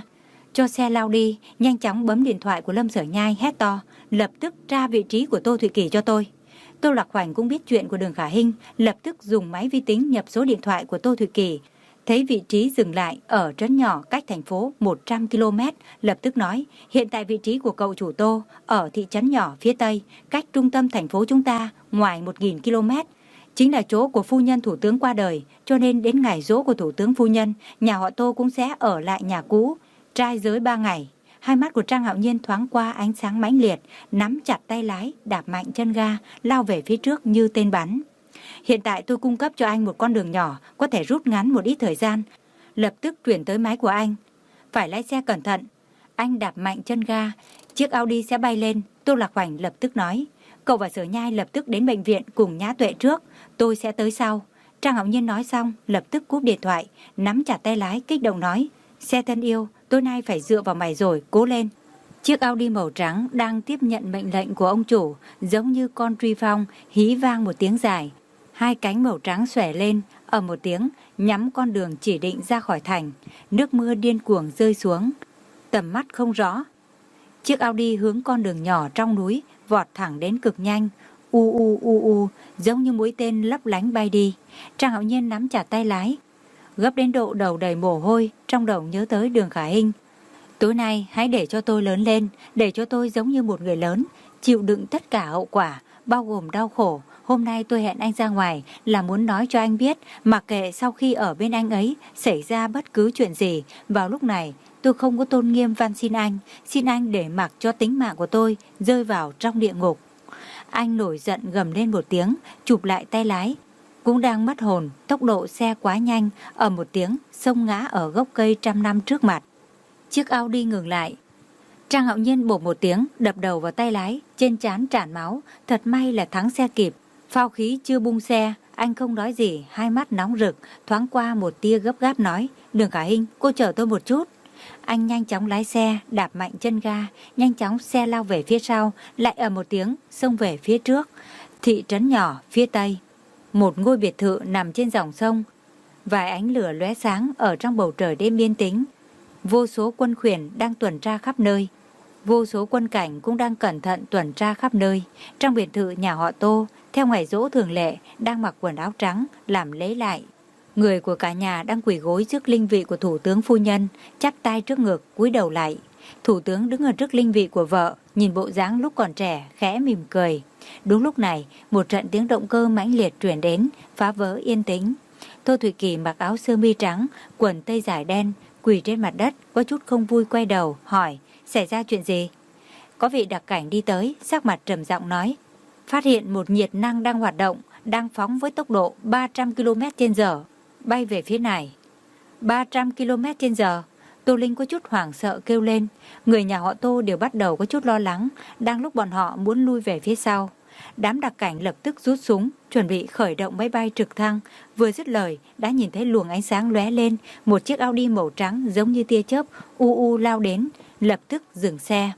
cho xe lao đi, nhanh chóng bấm điện thoại của Lâm Sở Nhai hét to, lập tức tra vị trí của Tô Thụy Kỳ cho tôi. Tô Lạc Hoành cũng biết chuyện của Đường Khả Hinh, lập tức dùng máy vi tính nhập số điện thoại của Tô Thụy Kỳ. Thấy vị trí dừng lại ở trấn nhỏ cách thành phố một trăm ki lô mét, lập tức nói, hiện tại vị trí của cậu chủ Tô ở thị trấn nhỏ phía Tây, cách trung tâm thành phố chúng ta ngoài một nghìn ki lô mét. Chính là chỗ của phu nhân thủ tướng qua đời, cho nên đến ngày giỗ của thủ tướng phu nhân, nhà họ Tô cũng sẽ ở lại nhà cũ, trai giới ba ngày. Hai mắt của Trang Hạo Nhiên thoáng qua ánh sáng mãnh liệt, nắm chặt tay lái, đạp mạnh chân ga, lao về phía trước như tên bắn. Hiện tại tôi cung cấp cho anh một con đường nhỏ, có thể rút ngắn một ít thời gian. Lập tức chuyển tới máy của anh. Phải lái xe cẩn thận. Anh đạp mạnh chân ga, chiếc Audi sẽ bay lên. Tô Lạc Hoành lập tức nói, cậu và Sở Nhai lập tức đến bệnh viện cùng Nhã Tuệ trước, tôi sẽ tới sau. Trang Hạo Nhiên nói xong, lập tức cúp điện thoại, nắm chặt tay lái, kích động nói, xe thân yêu, tối nay phải dựa vào mày rồi, cố lên. Chiếc Audi màu trắng đang tiếp nhận mệnh lệnh của ông chủ, giống như con truy phong, hí vang một tiếng dài. Hai cánh màu trắng xòe lên, ầm một tiếng, nhắm con đường chỉ định ra khỏi thành. Nước mưa điên cuồng rơi xuống, tầm mắt không rõ. Chiếc Audi hướng con đường nhỏ trong núi, vọt thẳng đến cực nhanh. U u u u, giống như mũi tên lấp lánh bay đi. Trang Hạo Nhiên nắm chặt tay lái, gấp đến độ đầu đầy mồ hôi, trong đầu nhớ tới Đường Khả Hinh. Tối nay hãy để cho tôi lớn lên, để cho tôi giống như một người lớn, chịu đựng tất cả hậu quả, bao gồm đau khổ. Hôm nay tôi hẹn anh ra ngoài là muốn nói cho anh biết, mặc kệ sau khi ở bên anh ấy xảy ra bất cứ chuyện gì, vào lúc này tôi không có tôn nghiêm van xin anh, xin anh để mặc cho tính mạng của tôi rơi vào trong địa ngục. Anh nổi giận gầm lên một tiếng, chụp lại tay lái. Cũng đang mất hồn, tốc độ xe quá nhanh, ở một tiếng, xông ngã ở gốc cây trăm năm trước mặt. Chiếc Audi ngừng lại. Trang Hạo Nhiên bột một tiếng, đập đầu vào tay lái, trên trán tràn máu, thật may là thắng xe kịp. Phao khí chưa bung xe, anh không nói gì, hai mắt nóng rực, thoáng qua một tia gấp gáp nói, Đường Khả Hinh, cô chở tôi một chút. Anh nhanh chóng lái xe, đạp mạnh chân ga, nhanh chóng xe lao về phía sau, lại ở một tiếng, xông về phía trước. Thị trấn nhỏ phía Tây. Một ngôi biệt thự nằm trên dòng sông, vài ánh lửa lóe sáng ở trong bầu trời đêm yên tĩnh. Vô số quân khuyển đang tuần tra khắp nơi. Vô số quân cảnh cũng đang cẩn thận tuần tra khắp nơi. Trong biệt thự nhà họ Tô, theo ngày giỗ thường lệ, đang mặc quần áo trắng, làm lễ lại. Người của cả nhà đang quỳ gối trước linh vị của thủ tướng phu nhân, chắp tay trước ngực, cúi đầu lại. Thủ tướng đứng ở trước linh vị của vợ, nhìn bộ dáng lúc còn trẻ, khẽ mỉm cười. Đúng lúc này, một trận tiếng động cơ mãnh liệt truyền đến, phá vỡ yên tĩnh. Tô Thụy Kỳ mặc áo sơ mi trắng, quần tây dài đen, quỳ trên mặt đất, có chút không vui quay đầu, hỏi, xảy ra chuyện gì? Có vị đặc cảnh đi tới, sắc mặt trầm giọng nói, phát hiện một nhiệt năng đang hoạt động, đang phóng với tốc độ ba trăm ki lô mét trên giờ, bay về phía này. ba trăm ki lô mét trên giờ, Tô Linh có chút hoảng sợ kêu lên. Người nhà họ Tô đều bắt đầu có chút lo lắng, đang lúc bọn họ muốn lui về phía sau. Đám đặc cảnh lập tức rút súng, chuẩn bị khởi động máy bay trực thăng. Vừa dứt lời, đã nhìn thấy luồng ánh sáng lóe lên, một chiếc Audi màu trắng giống như tia chớp u u lao đến, lập tức dừng xe.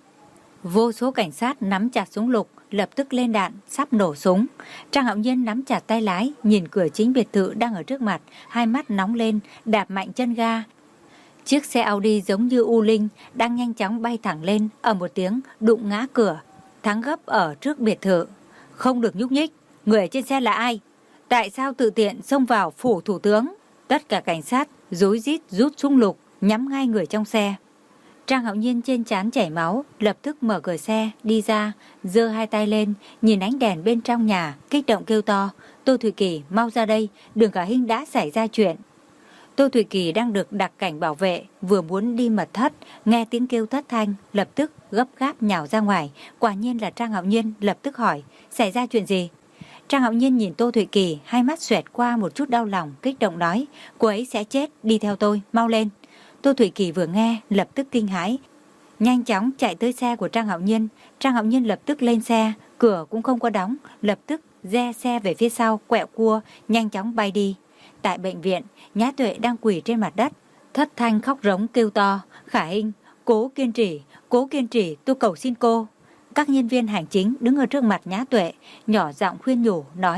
Vô số cảnh sát nắm chặt súng lục, lập tức lên đạn, sắp nổ súng. Trang Hạo Nhiên nắm chặt tay lái, nhìn cửa chính biệt thự đang ở trước mặt, hai mắt nóng lên, đạp mạnh chân ga. Chiếc xe Audi giống như u linh, đang nhanh chóng bay thẳng lên, ở một tiếng, đụng ngã cửa. Thắng gấp ở trước biệt thự. Không được nhúc nhích, người trên xe là ai? Tại sao tự tiện xông vào phủ thủ tướng? Tất cả cảnh sát rối rít rút súng lục, nhắm ngay người trong xe. Trang Hạo Nhiên trên trán chảy máu, lập tức mở cửa xe, đi ra, giơ hai tay lên, nhìn ánh đèn bên trong nhà, kích động kêu to, Tô Thụy Kỳ, mau ra đây, Đường Khả Hinh đã xảy ra chuyện. Tô Thụy Kỳ đang được đặc cảnh bảo vệ, vừa muốn đi mật thất, nghe tiếng kêu thất thanh, lập tức gấp gáp nhào ra ngoài, quả nhiên là Trang Hạo Nhiên, lập tức hỏi, xảy ra chuyện gì? Trang Hạo Nhiên nhìn Tô Thụy Kỳ, hai mắt xoẹt qua một chút đau lòng, kích động nói, cô ấy sẽ chết, đi theo tôi, mau lên. Tô Thụy Kỳ vừa nghe, lập tức kinh hãi, nhanh chóng chạy tới xe của Trang Hạo Nhiên. Trang Hạo Nhiên lập tức lên xe, cửa cũng không có đóng, lập tức re xe về phía sau, quẹo cua, nhanh chóng bay đi. Tại bệnh viện, Nhã Tuệ đang quỳ trên mặt đất, thất thanh khóc rống kêu to, Khả Hinh, cố kiên trì, cố kiên trì, tôi cầu xin cô. Các nhân viên hành chính đứng ở trước mặt Nhã Tuệ, nhỏ giọng khuyên nhủ, nói,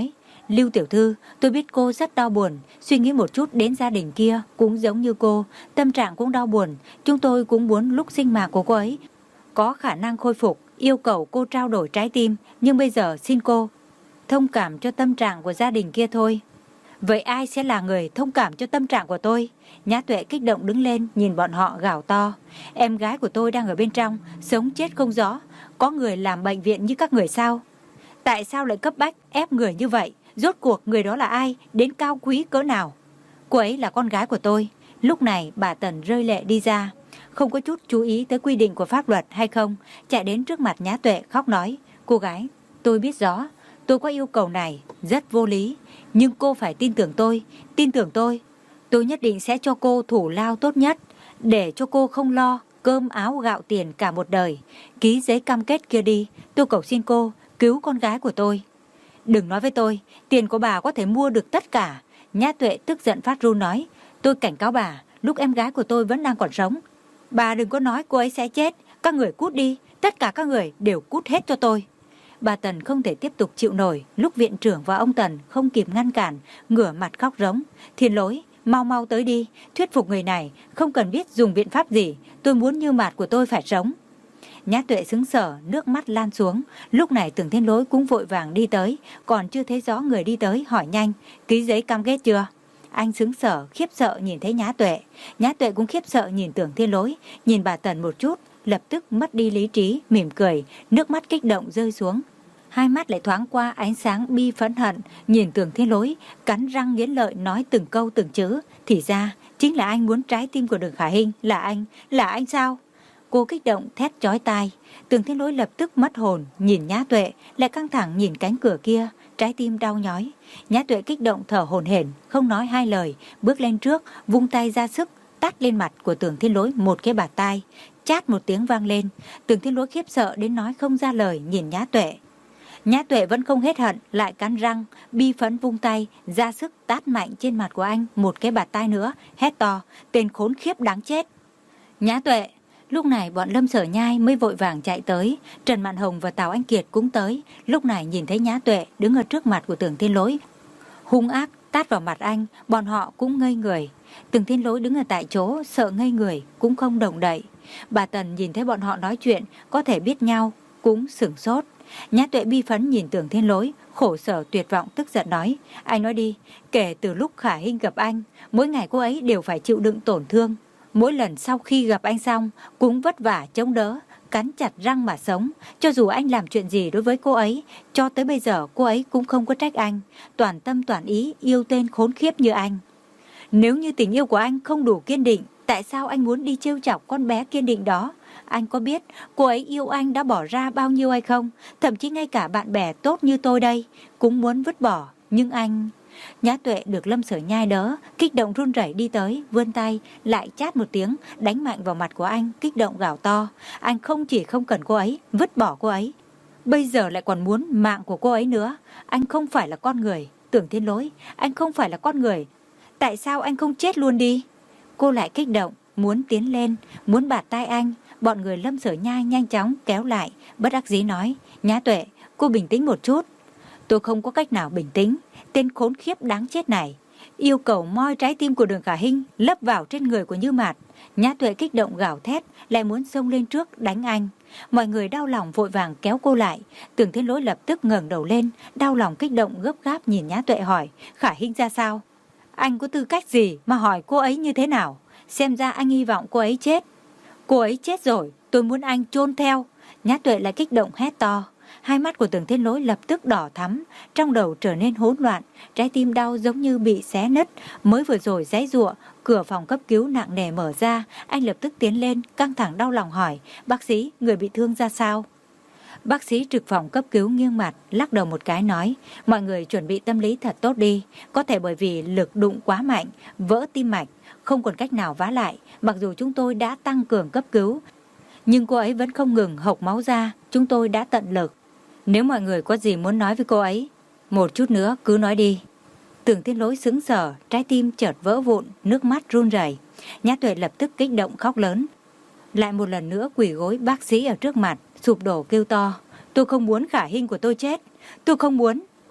Lưu tiểu thư, tôi biết cô rất đau buồn, suy nghĩ một chút đến gia đình kia cũng giống như cô, tâm trạng cũng đau buồn, chúng tôi cũng muốn lúc sinh mạng của cô ấy có khả năng khôi phục, yêu cầu cô trao đổi trái tim, nhưng bây giờ xin cô thông cảm cho tâm trạng của gia đình kia thôi. Vậy ai sẽ là người thông cảm cho tâm trạng của tôi? Nhã Tuệ kích động đứng lên nhìn bọn họ gào to. Em gái của tôi đang ở bên trong, sống chết không rõ. Có người làm bệnh viện như các người sao? Tại sao lại cấp bách ép người như vậy? Rốt cuộc người đó là ai? Đến cao quý cỡ nào? Cô ấy là con gái của tôi. Lúc này bà Tần rơi lệ đi ra, không có chút chú ý tới quy định của pháp luật hay không, chạy đến trước mặt Nhã Tuệ khóc nói. Cô gái, tôi biết rõ, tôi có yêu cầu này rất vô lý, nhưng cô phải tin tưởng tôi, tin tưởng tôi. Tôi nhất định sẽ cho cô thủ lao tốt nhất, để cho cô không lo cơm áo gạo tiền cả một đời. Ký giấy cam kết kia đi, tôi cầu xin cô, cứu con gái của tôi. Đừng nói với tôi, tiền của bà có thể mua được tất cả. Nhã Tuệ tức giận phát run nói. Tôi cảnh cáo bà, lúc em gái của tôi vẫn đang còn sống, bà đừng có nói cô ấy sẽ chết. Các người cút đi, tất cả các người đều cút hết cho tôi. Bà Tần không thể tiếp tục chịu nổi, lúc viện trưởng và ông Tần không kịp ngăn cản, ngửa mặt khóc rống. Thiên Lỗi, mau mau tới đi, thuyết phục người này, không cần biết dùng biện pháp gì, tôi muốn Như Mạt của tôi phải sống. Nhã Tuệ sững sờ, nước mắt lan xuống. Lúc này Tưởng Thiên Lỗi cũng vội vàng đi tới, còn chưa thấy rõ người đi tới, hỏi nhanh, ký giấy cam kết chưa? Anh sững sờ, khiếp sợ nhìn thấy Nhã Tuệ. Nhã Tuệ cũng khiếp sợ nhìn Tưởng Thiên Lỗi, nhìn bà Tần một chút, lập tức mất đi lý trí, mỉm cười, nước mắt kích động rơi xuống. Hai mắt lại thoáng qua ánh sáng bi phẫn hận, nhìn Tưởng Thiên Lỗi, cắn răng nghiến lợi nói từng câu từng chữ. Thì ra, chính là anh muốn trái tim của Đường Khả Hinh, là anh, là anh sao? Cô kích động thét chói tai. Tưởng Thiên Lỗi lập tức mất hồn, nhìn Nhã Tuệ, lại căng thẳng nhìn cánh cửa kia, trái tim đau nhói. Nhã Tuệ kích động thở hổn hển, không nói hai lời, bước lên trước, vung tay ra sức, tát lên mặt của Tưởng Thiên Lỗi một cái bạt tai. Chát một tiếng vang lên, Tưởng Thiên Lỗi khiếp sợ đến nói không ra lời nhìn Nhã Tuệ. Nhã Tuệ vẫn không hết hận, lại cắn răng, bi phẫn vung tay, ra sức tát mạnh trên mặt của anh một cái bạt tai nữa, hét to, tên khốn khiếp đáng chết. Nhã Tuệ. Lúc này bọn Lâm Sở Nhai mới vội vàng chạy tới, Trần Mạn Hồng và Tào Anh Kiệt cũng tới. Lúc này nhìn thấy Nhã Tuệ đứng ở trước mặt của Tưởng Thiên Lỗi, hung ác tát vào mặt anh, bọn họ cũng ngây người. Tưởng Thiên Lỗi đứng ở tại chỗ, sợ ngây người, cũng không động đậy. Bà Tần nhìn thấy bọn họ nói chuyện, có thể biết nhau, cũng sửng sốt. Nhã Tuệ bi phấn nhìn Tưởng Thiên Lỗi, khổ sở tuyệt vọng tức giận nói, anh nói đi, kể từ lúc Khả Hinh gặp anh, mỗi ngày cô ấy đều phải chịu đựng tổn thương. Mỗi lần sau khi gặp anh xong, cũng vất vả chống đỡ, cắn chặt răng mà sống. Cho dù anh làm chuyện gì đối với cô ấy, cho tới bây giờ cô ấy cũng không có trách anh, toàn tâm toàn ý yêu tên khốn khiếp như anh. Nếu như tình yêu của anh không đủ kiên định, tại sao anh muốn đi trêu chọc con bé kiên định đó? Anh có biết cô ấy yêu anh đã bỏ ra bao nhiêu hay không? Thậm chí ngay cả bạn bè tốt như tôi đây cũng muốn vứt bỏ, nhưng anh... Nhã Tuệ được Lâm Sở Nhai đỡ, kích động run rẩy đi tới, vươn tay, lại chát một tiếng, đánh mạnh vào mặt của anh, kích động gào to. Anh không chỉ không cần cô ấy, vứt bỏ cô ấy, bây giờ lại còn muốn mạng của cô ấy nữa. Anh không phải là con người, Tưởng Thiên Lỗi, anh không phải là con người. Tại sao anh không chết luôn đi? Cô lại kích động, muốn tiến lên, muốn bạt tai anh. Bọn người Lâm Sở Nhai nhanh chóng kéo lại, bất đắc dĩ nói, Nhã Tuệ, cô bình tĩnh một chút. Tôi không có cách nào bình tĩnh. Tên khốn khiếp đáng chết này yêu cầu moi trái tim của Đường Khả Hinh lấp vào trên người của Như Mạt. Nhã Tuệ kích động gào thét, lại muốn xông lên trước đánh anh. Mọi người đau lòng vội vàng kéo cô lại. Tưởng Thiên Lỗi lập tức ngẩng đầu lên, đau lòng kích động gấp gáp nhìn Nhã Tuệ hỏi, Khả Hinh ra sao? Anh có tư cách gì mà hỏi cô ấy như thế nào? Xem ra anh hy vọng cô ấy chết. Cô ấy chết rồi, tôi muốn anh chôn theo. Nhã Tuệ lại kích động hét to. Hai mắt của Tưởng Thiên Lỗi lập tức đỏ thắm, trong đầu trở nên hỗn loạn, trái tim đau giống như bị xé nứt. Mới vừa rồi giãy giụa, cửa phòng cấp cứu nặng nề mở ra, anh lập tức tiến lên, căng thẳng đau lòng hỏi, bác sĩ, người bị thương ra sao? Bác sĩ trực phòng cấp cứu nghiêng mặt, lắc đầu một cái nói, mọi người chuẩn bị tâm lý thật tốt đi, có thể bởi vì lực đụng quá mạnh, vỡ tim mạch, không còn cách nào vá lại, mặc dù chúng tôi đã tăng cường cấp cứu, nhưng cô ấy vẫn không ngừng hộc máu ra, chúng tôi đã tận lực. Nếu mọi người có gì muốn nói với cô ấy, một chút nữa cứ nói đi. Tưởng Thiên Lỗi sững sờ, trái tim chợt vỡ vụn, nước mắt run rẩy. Nhã Tuệ lập tức kích động khóc lớn, lại một lần nữa quỳ gối bác sĩ ở trước mặt, sụp đổ kêu to, tôi không muốn Khả Hinh của tôi chết, tôi không muốn,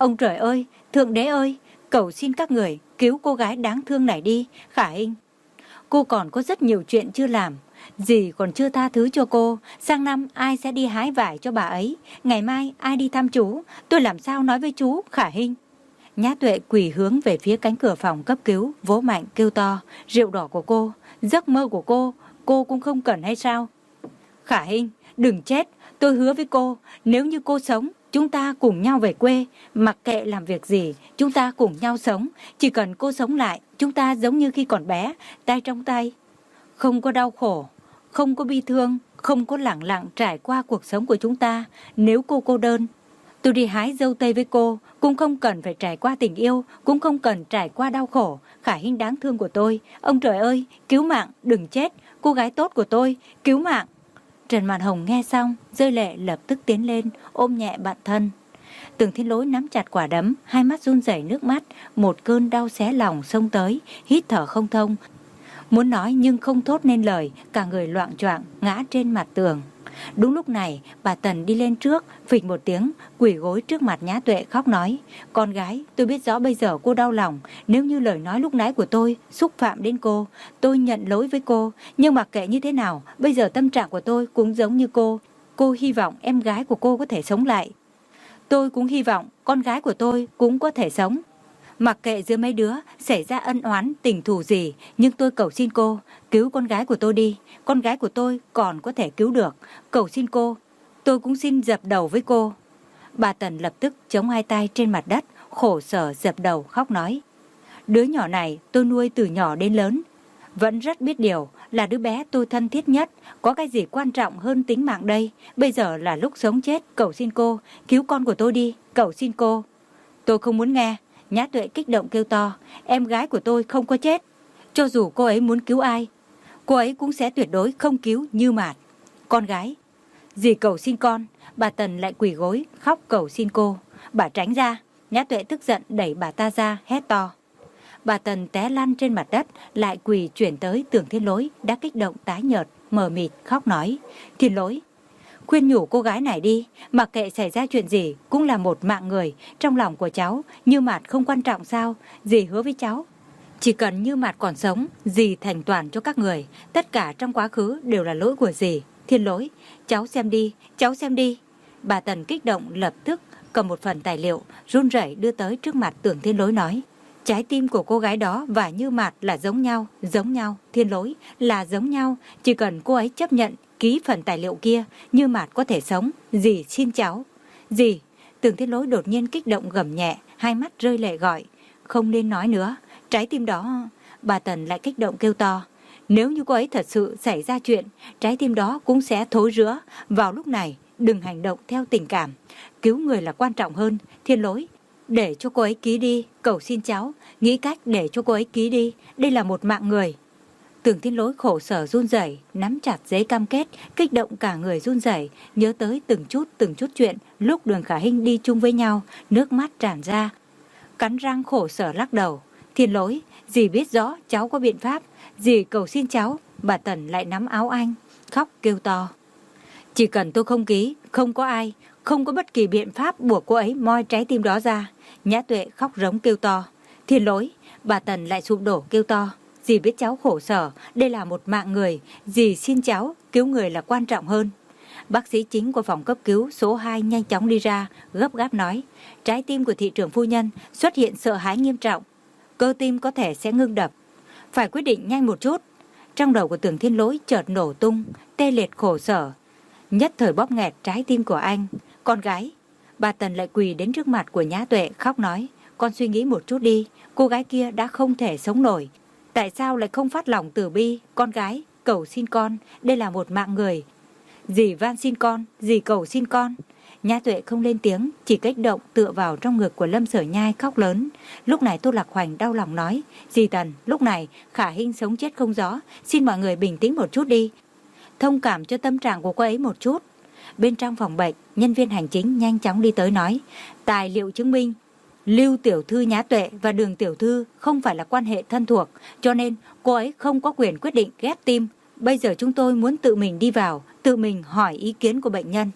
Ông trời ơi, Thượng Đế ơi, cầu xin các người cứu cô gái đáng thương này đi, Khả Hinh. Cô còn có rất nhiều chuyện chưa làm. Dì còn chưa tha thứ cho cô. Sang năm ai sẽ đi hái vải cho bà ấy? Ngày mai ai đi thăm chú? Tôi làm sao nói với chú, Khả Hinh? Nhã Tuệ quỳ hướng về phía cánh cửa phòng cấp cứu, vỗ mạnh kêu to. Rượu đỏ của cô, giấc mơ của cô, cô cũng không cần hay sao? Khả Hinh, đừng chết. Tôi hứa với cô, nếu như cô sống, chúng ta cùng nhau về quê. Mặc kệ làm việc gì, chúng ta cùng nhau sống. Chỉ cần cô sống lại, chúng ta giống như khi còn bé, tay trong tay. Không có đau khổ, không có bi thương, không có lẳng lặng trải qua cuộc sống của chúng ta. Nếu cô cô đơn, tôi đi hái dâu tây với cô, cũng không cần phải trải qua tình yêu, cũng không cần trải qua đau khổ. Khả Hinh đáng thương của tôi, ông trời ơi, cứu mạng, đừng chết, cô gái tốt của tôi, cứu mạng. Trần Mạn Hồng nghe xong, rơi lệ lập tức tiến lên, ôm nhẹ bạn thân. Tưởng Thiên Lỗi nắm chặt quả đấm, hai mắt run rẩy nước mắt, một cơn đau xé lòng xông tới, hít thở không thông. Muốn nói nhưng không thốt nên lời, cả người loạng choạng ngã trên mặt tường. Đúng lúc này, bà Tần đi lên trước, phịch một tiếng, quỳ gối trước mặt Nhã Tuệ khóc nói. Con gái, tôi biết rõ bây giờ cô đau lòng. Nếu như lời nói lúc nãy của tôi xúc phạm đến cô, tôi nhận lỗi với cô. Nhưng mặc kệ như thế nào, bây giờ tâm trạng của tôi cũng giống như cô. Cô hy vọng em gái của cô có thể sống lại. Tôi cũng hy vọng con gái của tôi cũng có thể sống. Mặc kệ giữa mấy đứa xảy ra ân oán tình thù gì, nhưng tôi cầu xin cô, cứu con gái của tôi đi. Con gái của tôi còn có thể cứu được. Cầu xin cô, tôi cũng xin dập đầu với cô. Bà Tần lập tức chống hai tay trên mặt đất, khổ sở dập đầu khóc nói. Đứa nhỏ này tôi nuôi từ nhỏ đến lớn, vẫn rất biết điều, là đứa bé tôi thân thiết nhất. Có cái gì quan trọng hơn tính mạng đây? Bây giờ là lúc sống chết, cầu xin cô, cứu con của tôi đi, cầu xin cô. Tôi không muốn nghe. Nhã Tuệ kích động kêu to, em gái của tôi không có chết. Cho dù cô ấy muốn cứu ai, cô ấy cũng sẽ tuyệt đối không cứu Như Mạt. Con gái, dì cầu xin con. Bà Tần lại quỳ gối, khóc cầu xin cô. Bà tránh ra. Nhã Tuệ tức giận đẩy bà ta ra, hét to. Bà Tần té lăn trên mặt đất, lại quỳ chuyển tới Tưởng Thiên Lỗi, đã kích động tái nhợt, mờ mịt, khóc nói. Thiên Lỗi, khuyên nhủ cô gái này đi, mặc kệ xảy ra chuyện gì cũng là một mạng người. Trong lòng của cháu, Như Mạt không quan trọng sao? Dì hứa với cháu, chỉ cần Như Mạt còn sống, dì thành toàn cho các người. Tất cả trong quá khứ đều là lỗi của dì. Thiên Lỗi, cháu xem đi, cháu xem đi. Bà Tần kích động lập tức cầm một phần tài liệu, run rẩy đưa tới trước mặt Tưởng Thiên Lỗi nói. Trái tim của cô gái đó và Như Mạt là giống nhau, giống nhau, Thiên Lỗi là giống nhau. Chỉ cần cô ấy chấp nhận ký phần tài liệu kia, Như Mạt có thể sống. Dì xin cháu. Dì. Tưởng Thiên Lỗi đột nhiên kích động gầm nhẹ, hai mắt rơi lệ gọi. Không nên nói nữa, trái tim đó. Bà Tần lại kích động kêu to. Nếu như cô ấy thật sự xảy ra chuyện, trái tim đó cũng sẽ thối rữa. Vào lúc này, đừng hành động theo tình cảm. Cứu người là quan trọng hơn. Thiên Lỗi, để cho cô ấy ký đi, cầu xin cháu, nghĩ cách để cho cô ấy ký đi. Đây là một mạng người. Tưởng Thiên Lỗi khổ sở run rẩy, nắm chặt giấy cam kết, kích động cả người run rẩy, nhớ tới từng chút từng chút chuyện lúc Đường Khả Hinh đi chung với nhau, nước mắt tràn ra, cắn răng khổ sở lắc đầu. Thiên Lỗi, dì biết rõ cháu có biện pháp, dì cầu xin cháu. Bà Tần lại nắm áo anh, khóc kêu to. Chỉ cần tôi không ký, không có ai, không có bất kỳ biện pháp buộc cô ấy moi trái tim đó ra. Nhã Tuệ khóc rống kêu to. Thiên Lỗi. Bà Tần lại sụp đổ kêu to. Dì biết cháu khổ sở, đây là một mạng người, dì xin cháu, cứu người là quan trọng hơn. Bác sĩ chính của phòng cấp cứu số hai nhanh chóng đi ra, gấp gáp nói. Trái tim của thị trưởng phu nhân xuất hiện sợ hãi nghiêm trọng, cơ tim có thể sẽ ngưng đập, phải quyết định nhanh một chút. Trong đầu của Tưởng Thiên Lỗi chợt nổ tung, tê liệt khổ sở, nhất thời bóp nghẹt trái tim của anh. Con gái. Bà Tần lại quỳ đến trước mặt của Nhã Tuệ khóc nói. Con suy nghĩ một chút đi, cô gái kia đã không thể sống nổi, tại sao lại không phát lòng từ bi? Con gái, cầu xin con, đây là một mạng người. Dì van xin con, dì cầu xin con. Nhã Tuệ không lên tiếng, chỉ kích động tựa vào trong ngực của Lâm Sở Nhai khóc lớn. Lúc này Tô Lạc Hoành đau lòng nói. Dì Tần, lúc này Khả Hinh sống chết không rõ, xin mọi người bình tĩnh một chút đi, thông cảm cho tâm trạng của cô ấy một chút. Bên trong phòng bệnh, nhân viên hành chính nhanh chóng đi tới nói. Tài liệu chứng minh Lưu tiểu thư Nhã Tuệ và Đường tiểu thư không phải là quan hệ thân thuộc, cho nên cô ấy không có quyền quyết định ghép tim. Bây giờ chúng tôi muốn tự mình đi vào, tự mình hỏi ý kiến của bệnh nhân.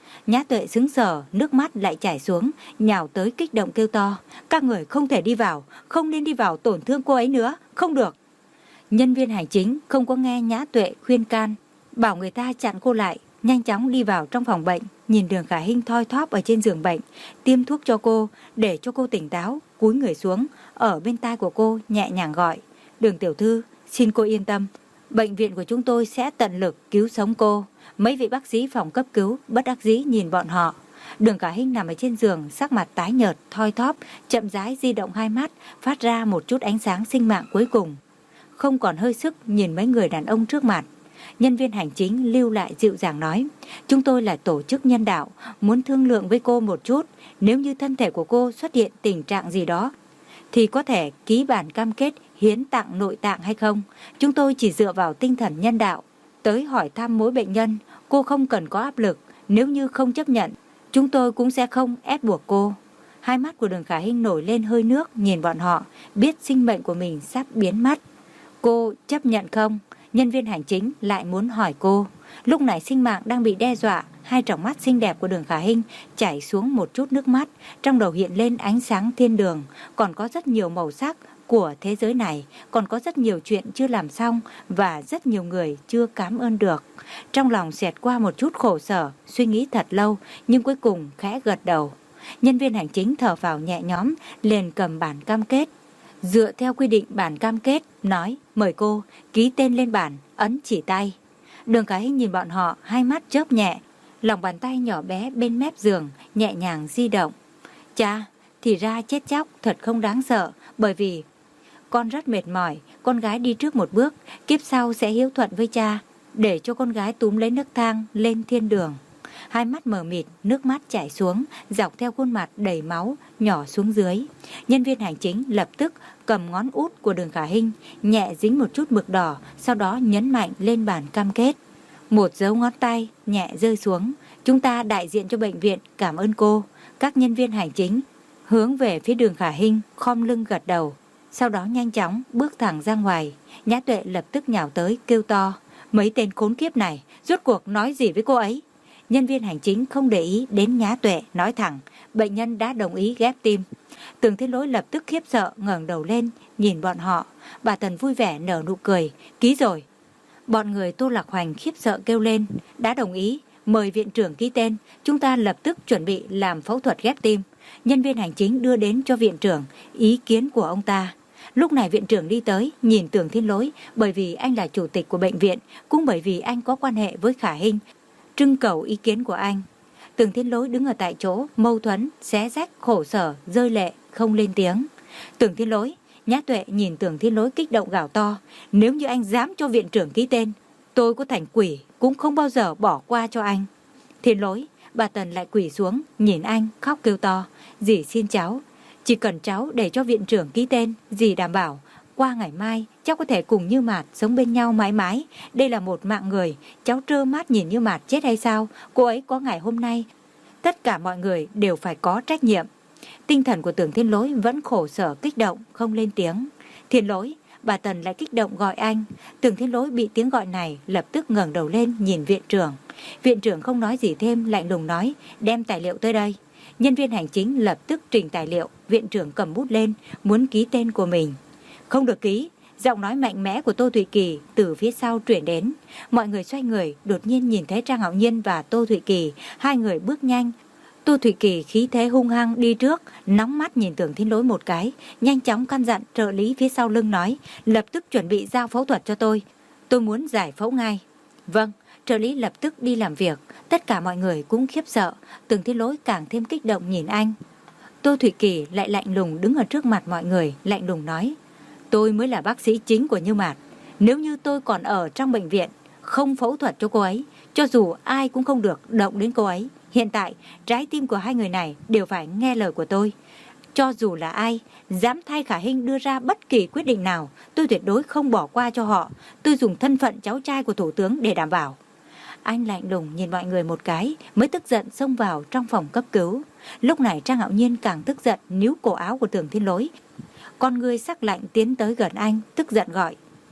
Nhã Tuệ sững sờ, nước mắt lại chảy xuống, nhào tới kích động kêu to. Các người không thể đi vào, không nên đi vào tổn thương cô ấy nữa, không được. Nhân viên hành chính không có nghe Nhã Tuệ khuyên can, bảo người ta chặn cô lại, nhanh chóng đi vào trong phòng bệnh, nhìn Đường Khả Hinh thoi thóp ở trên giường bệnh, tiêm thuốc cho cô, để cho cô tỉnh táo, cúi người xuống, ở bên tai của cô nhẹ nhàng gọi. Đường tiểu thư, xin cô yên tâm, bệnh viện của chúng tôi sẽ tận lực cứu sống cô. Mấy vị bác sĩ phòng cấp cứu bất đắc dĩ nhìn bọn họ. Đường Khả Hinh nằm ở trên giường, sắc mặt tái nhợt, thoi thóp, chậm rãi di động hai mắt, phát ra một chút ánh sáng sinh mạng cuối cùng. Không còn hơi sức nhìn mấy người đàn ông trước mặt. Nhân viên hành chính lưu lại dịu dàng nói, chúng tôi là tổ chức nhân đạo, muốn thương lượng với cô một chút. Nếu như thân thể của cô xuất hiện tình trạng gì đó, thì có thể ký bản cam kết hiến tặng nội tạng hay không. Chúng tôi chỉ dựa vào tinh thần nhân đạo tới hỏi thăm mỗi bệnh nhân. Cô không cần có áp lực, nếu như không chấp nhận, chúng tôi cũng sẽ không ép buộc cô. Hai mắt của Đường Khả Hinh nổi lên hơi nước, nhìn bọn họ, biết sinh mệnh của mình sắp biến mất. Cô chấp nhận không? Nhân viên hành chính lại muốn hỏi cô. Lúc này sinh mạng đang bị đe dọa, hai tròng mắt xinh đẹp của Đường Khả Hinh chảy xuống một chút nước mắt, trong đầu hiện lên ánh sáng thiên đường. Còn có rất nhiều màu sắc của thế giới này, còn có rất nhiều chuyện chưa làm xong và rất nhiều người chưa cảm ơn được. Trong lòng xẹt qua một chút khổ sở, suy nghĩ thật lâu, nhưng cuối cùng khẽ gật đầu. Nhân viên hành chính thở phào nhẹ nhõm, liền cầm bản cam kết. Dựa theo quy định bản cam kết, nói, mời cô ký tên lên bản, ấn chỉ tay. Đường Khả Hinh nhìn bọn họ, hai mắt chớp nhẹ, lòng bàn tay nhỏ bé bên mép giường nhẹ nhàng di động. Cha, thì ra chết chóc thật không đáng sợ, bởi vì con rất mệt mỏi, con gái đi trước một bước, kiếp sau sẽ hiếu thuận với cha, để cho con gái túm lấy nấc thang lên thiên đường. Hai mắt mờ mịt, nước mắt chảy xuống, dọc theo khuôn mặt đầy máu, nhỏ xuống dưới. Nhân viên hành chính lập tức cầm ngón út của Đường Khả Hinh, nhẹ dính một chút mực đỏ, sau đó nhấn mạnh lên bản cam kết. Một dấu ngón tay nhẹ rơi xuống. Chúng ta đại diện cho bệnh viện cảm ơn cô. Các nhân viên hành chính hướng về phía Đường Khả Hinh, khom lưng gật đầu. Sau đó nhanh chóng bước thẳng ra ngoài. Nhã Tuệ lập tức nhào tới kêu to, mấy tên khốn kiếp này rốt cuộc nói gì với cô ấy? Nhân viên hành chính không để ý đến Nhã Tuệ, nói thẳng, bệnh nhân đã đồng ý ghép tim. Tưởng Thiên Lỗi lập tức khiếp sợ ngẩng đầu lên nhìn bọn họ. Bà Tần vui vẻ nở nụ cười, ký rồi. Bọn người Tô Lạc Hoành khiếp sợ kêu lên, đã đồng ý, mời viện trưởng ký tên, chúng ta lập tức chuẩn bị làm phẫu thuật ghép tim. Nhân viên hành chính đưa đến cho viện trưởng ý kiến của ông ta. Lúc này viện trưởng đi tới, nhìn Tưởng Thiên Lỗi, bởi vì anh là chủ tịch của bệnh viện, cũng bởi vì anh có quan hệ với Khả Hinh, trưng cầu ý kiến của anh. Tưởng Thiên Lỗi đứng ở tại chỗ, mâu thuẫn, xé rách, khổ sở, rơi lệ, không lên tiếng. Tưởng Thiên Lỗi, Nhã Tuệ nhìn Tưởng Thiên Lỗi kích động gào to, nếu như anh dám cho viện trưởng ký tên, tôi có thành quỷ cũng không bao giờ bỏ qua cho anh. Thiên Lỗi, bà Tần lại quỳ xuống, nhìn anh, khóc kêu to, dì xin cháu, chỉ cần cháu để cho viện trưởng ký tên, dì đảm bảo, qua ngày mai, cháu có thể cùng Như Mạt sống bên nhau mãi mãi. Đây là một mạng người, cháu trơ mắt nhìn Như Mạt chết hay sao? Cô ấy có ngày hôm nay, tất cả mọi người đều phải có trách nhiệm. Tinh thần của Tưởng Thiên Lỗi vẫn khổ sở kích động, không lên tiếng. Thiên Lỗi, bà Tần lại kích động gọi anh. Tưởng Thiên Lỗi bị tiếng gọi này, lập tức ngẩng đầu lên nhìn viện trưởng. Viện trưởng không nói gì thêm, lạnh lùng nói, đem tài liệu tới đây. Nhân viên hành chính lập tức trình tài liệu, viện trưởng cầm bút lên, muốn ký tên của mình. Không được ký. Giọng nói mạnh mẽ của Tô Thụy Kỳ từ phía sau truyền đến. Mọi người xoay người, đột nhiên nhìn thấy Trang Hạo Nhiên và Tô Thụy Kỳ, hai người bước nhanh. Tô Thụy Kỳ khí thế hung hăng đi trước, nóng mắt nhìn Tưởng Thiên Lỗi một cái, nhanh chóng căn dặn trợ lý phía sau lưng nói, lập tức chuẩn bị giao phẫu thuật cho tôi. Tôi muốn giải phẫu ngay. Vâng, trợ lý lập tức đi làm việc. Tất cả mọi người cũng khiếp sợ, Tưởng Thiên Lỗi càng thêm kích động nhìn anh. Tô Thụy Kỳ lại lạnh lùng đứng ở trước mặt mọi người, lạnh lùng nói, tôi mới là bác sĩ chính của Như Mạt. Nếu như tôi còn ở trong bệnh viện, không phẫu thuật cho cô ấy, cho dù ai cũng không được động đến cô ấy. Hiện tại, trái tim của hai người này đều phải nghe lời của tôi. Cho dù là ai, dám thay Khả Hinh đưa ra bất kỳ quyết định nào, tôi tuyệt đối không bỏ qua cho họ. Tôi dùng thân phận cháu trai của Thủ tướng để đảm bảo. Anh lạnh lùng nhìn mọi người một cái, mới tức giận xông vào trong phòng cấp cứu. Lúc này Trang Hạo Nhiên càng tức giận, níu cổ áo của Tưởng Thiên Lỗi. Con người sắc lạnh tiến tới gần anh, tức giận gọi,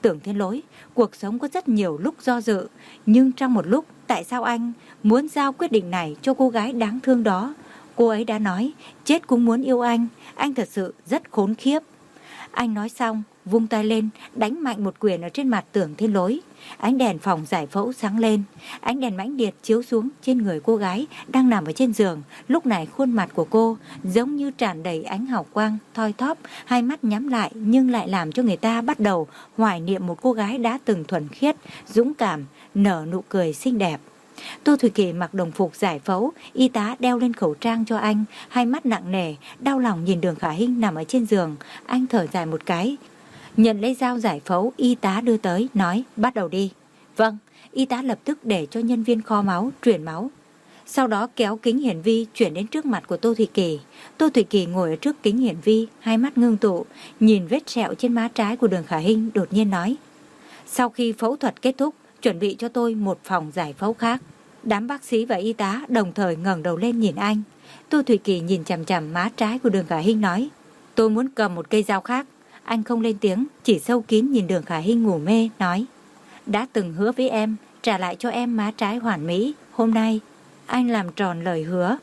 Tưởng Thiên Lỗi, cuộc sống có rất nhiều lúc do dự, nhưng trong một lúc tại sao anh muốn giao quyết định này cho cô gái đáng thương đó? Cô ấy đã nói chết cũng muốn yêu anh, anh thật sự rất khốn khiếp. Anh nói xong, vung tay lên, đánh mạnh một quyền ở trên mặt Tưởng Thiên Lỗi. Ánh đèn phòng giải phẫu sáng lên, ánh đèn mãnh liệt chiếu xuống trên người cô gái đang nằm ở trên giường. Lúc này khuôn mặt của cô giống như tràn đầy ánh hào quang, thoi thóp, hai mắt nhắm lại nhưng lại làm cho người ta bắt đầu hoài niệm một cô gái đã từng thuần khiết, dũng cảm, nở nụ cười xinh đẹp. Tô Thủy Kỳ mặc đồng phục giải phẫu, y tá đeo lên khẩu trang cho anh, hai mắt nặng nề, đau lòng nhìn Đường Khả Hinh nằm ở trên giường. Anh thở dài một cái, nhận lấy dao giải phẫu y tá đưa tới, nói bắt đầu đi. Vâng, y tá lập tức để cho nhân viên kho máu truyền máu. Sau đó kéo kính hiển vi chuyển đến trước mặt của Tô Thủy Kỳ. Tô Thủy Kỳ ngồi ở trước kính hiển vi, hai mắt ngưng tụ, nhìn vết sẹo trên má trái của Đường Khả Hinh, đột nhiên nói: sau khi phẫu thuật kết thúc, chuẩn bị cho tôi một phòng giải phẫu khác. Đám bác sĩ và y tá đồng thời ngẩng đầu lên nhìn anh. Tô Thủy Kỳ nhìn chằm chằm má trái của Đường Khả Hinh nói: tôi muốn cầm một cây dao khác. Anh không lên tiếng, chỉ sâu kín nhìn Đường Khả Hinh ngủ mê, nói: đã từng hứa với em trả lại cho em má trái hoàn mỹ, hôm nay anh làm tròn lời hứa.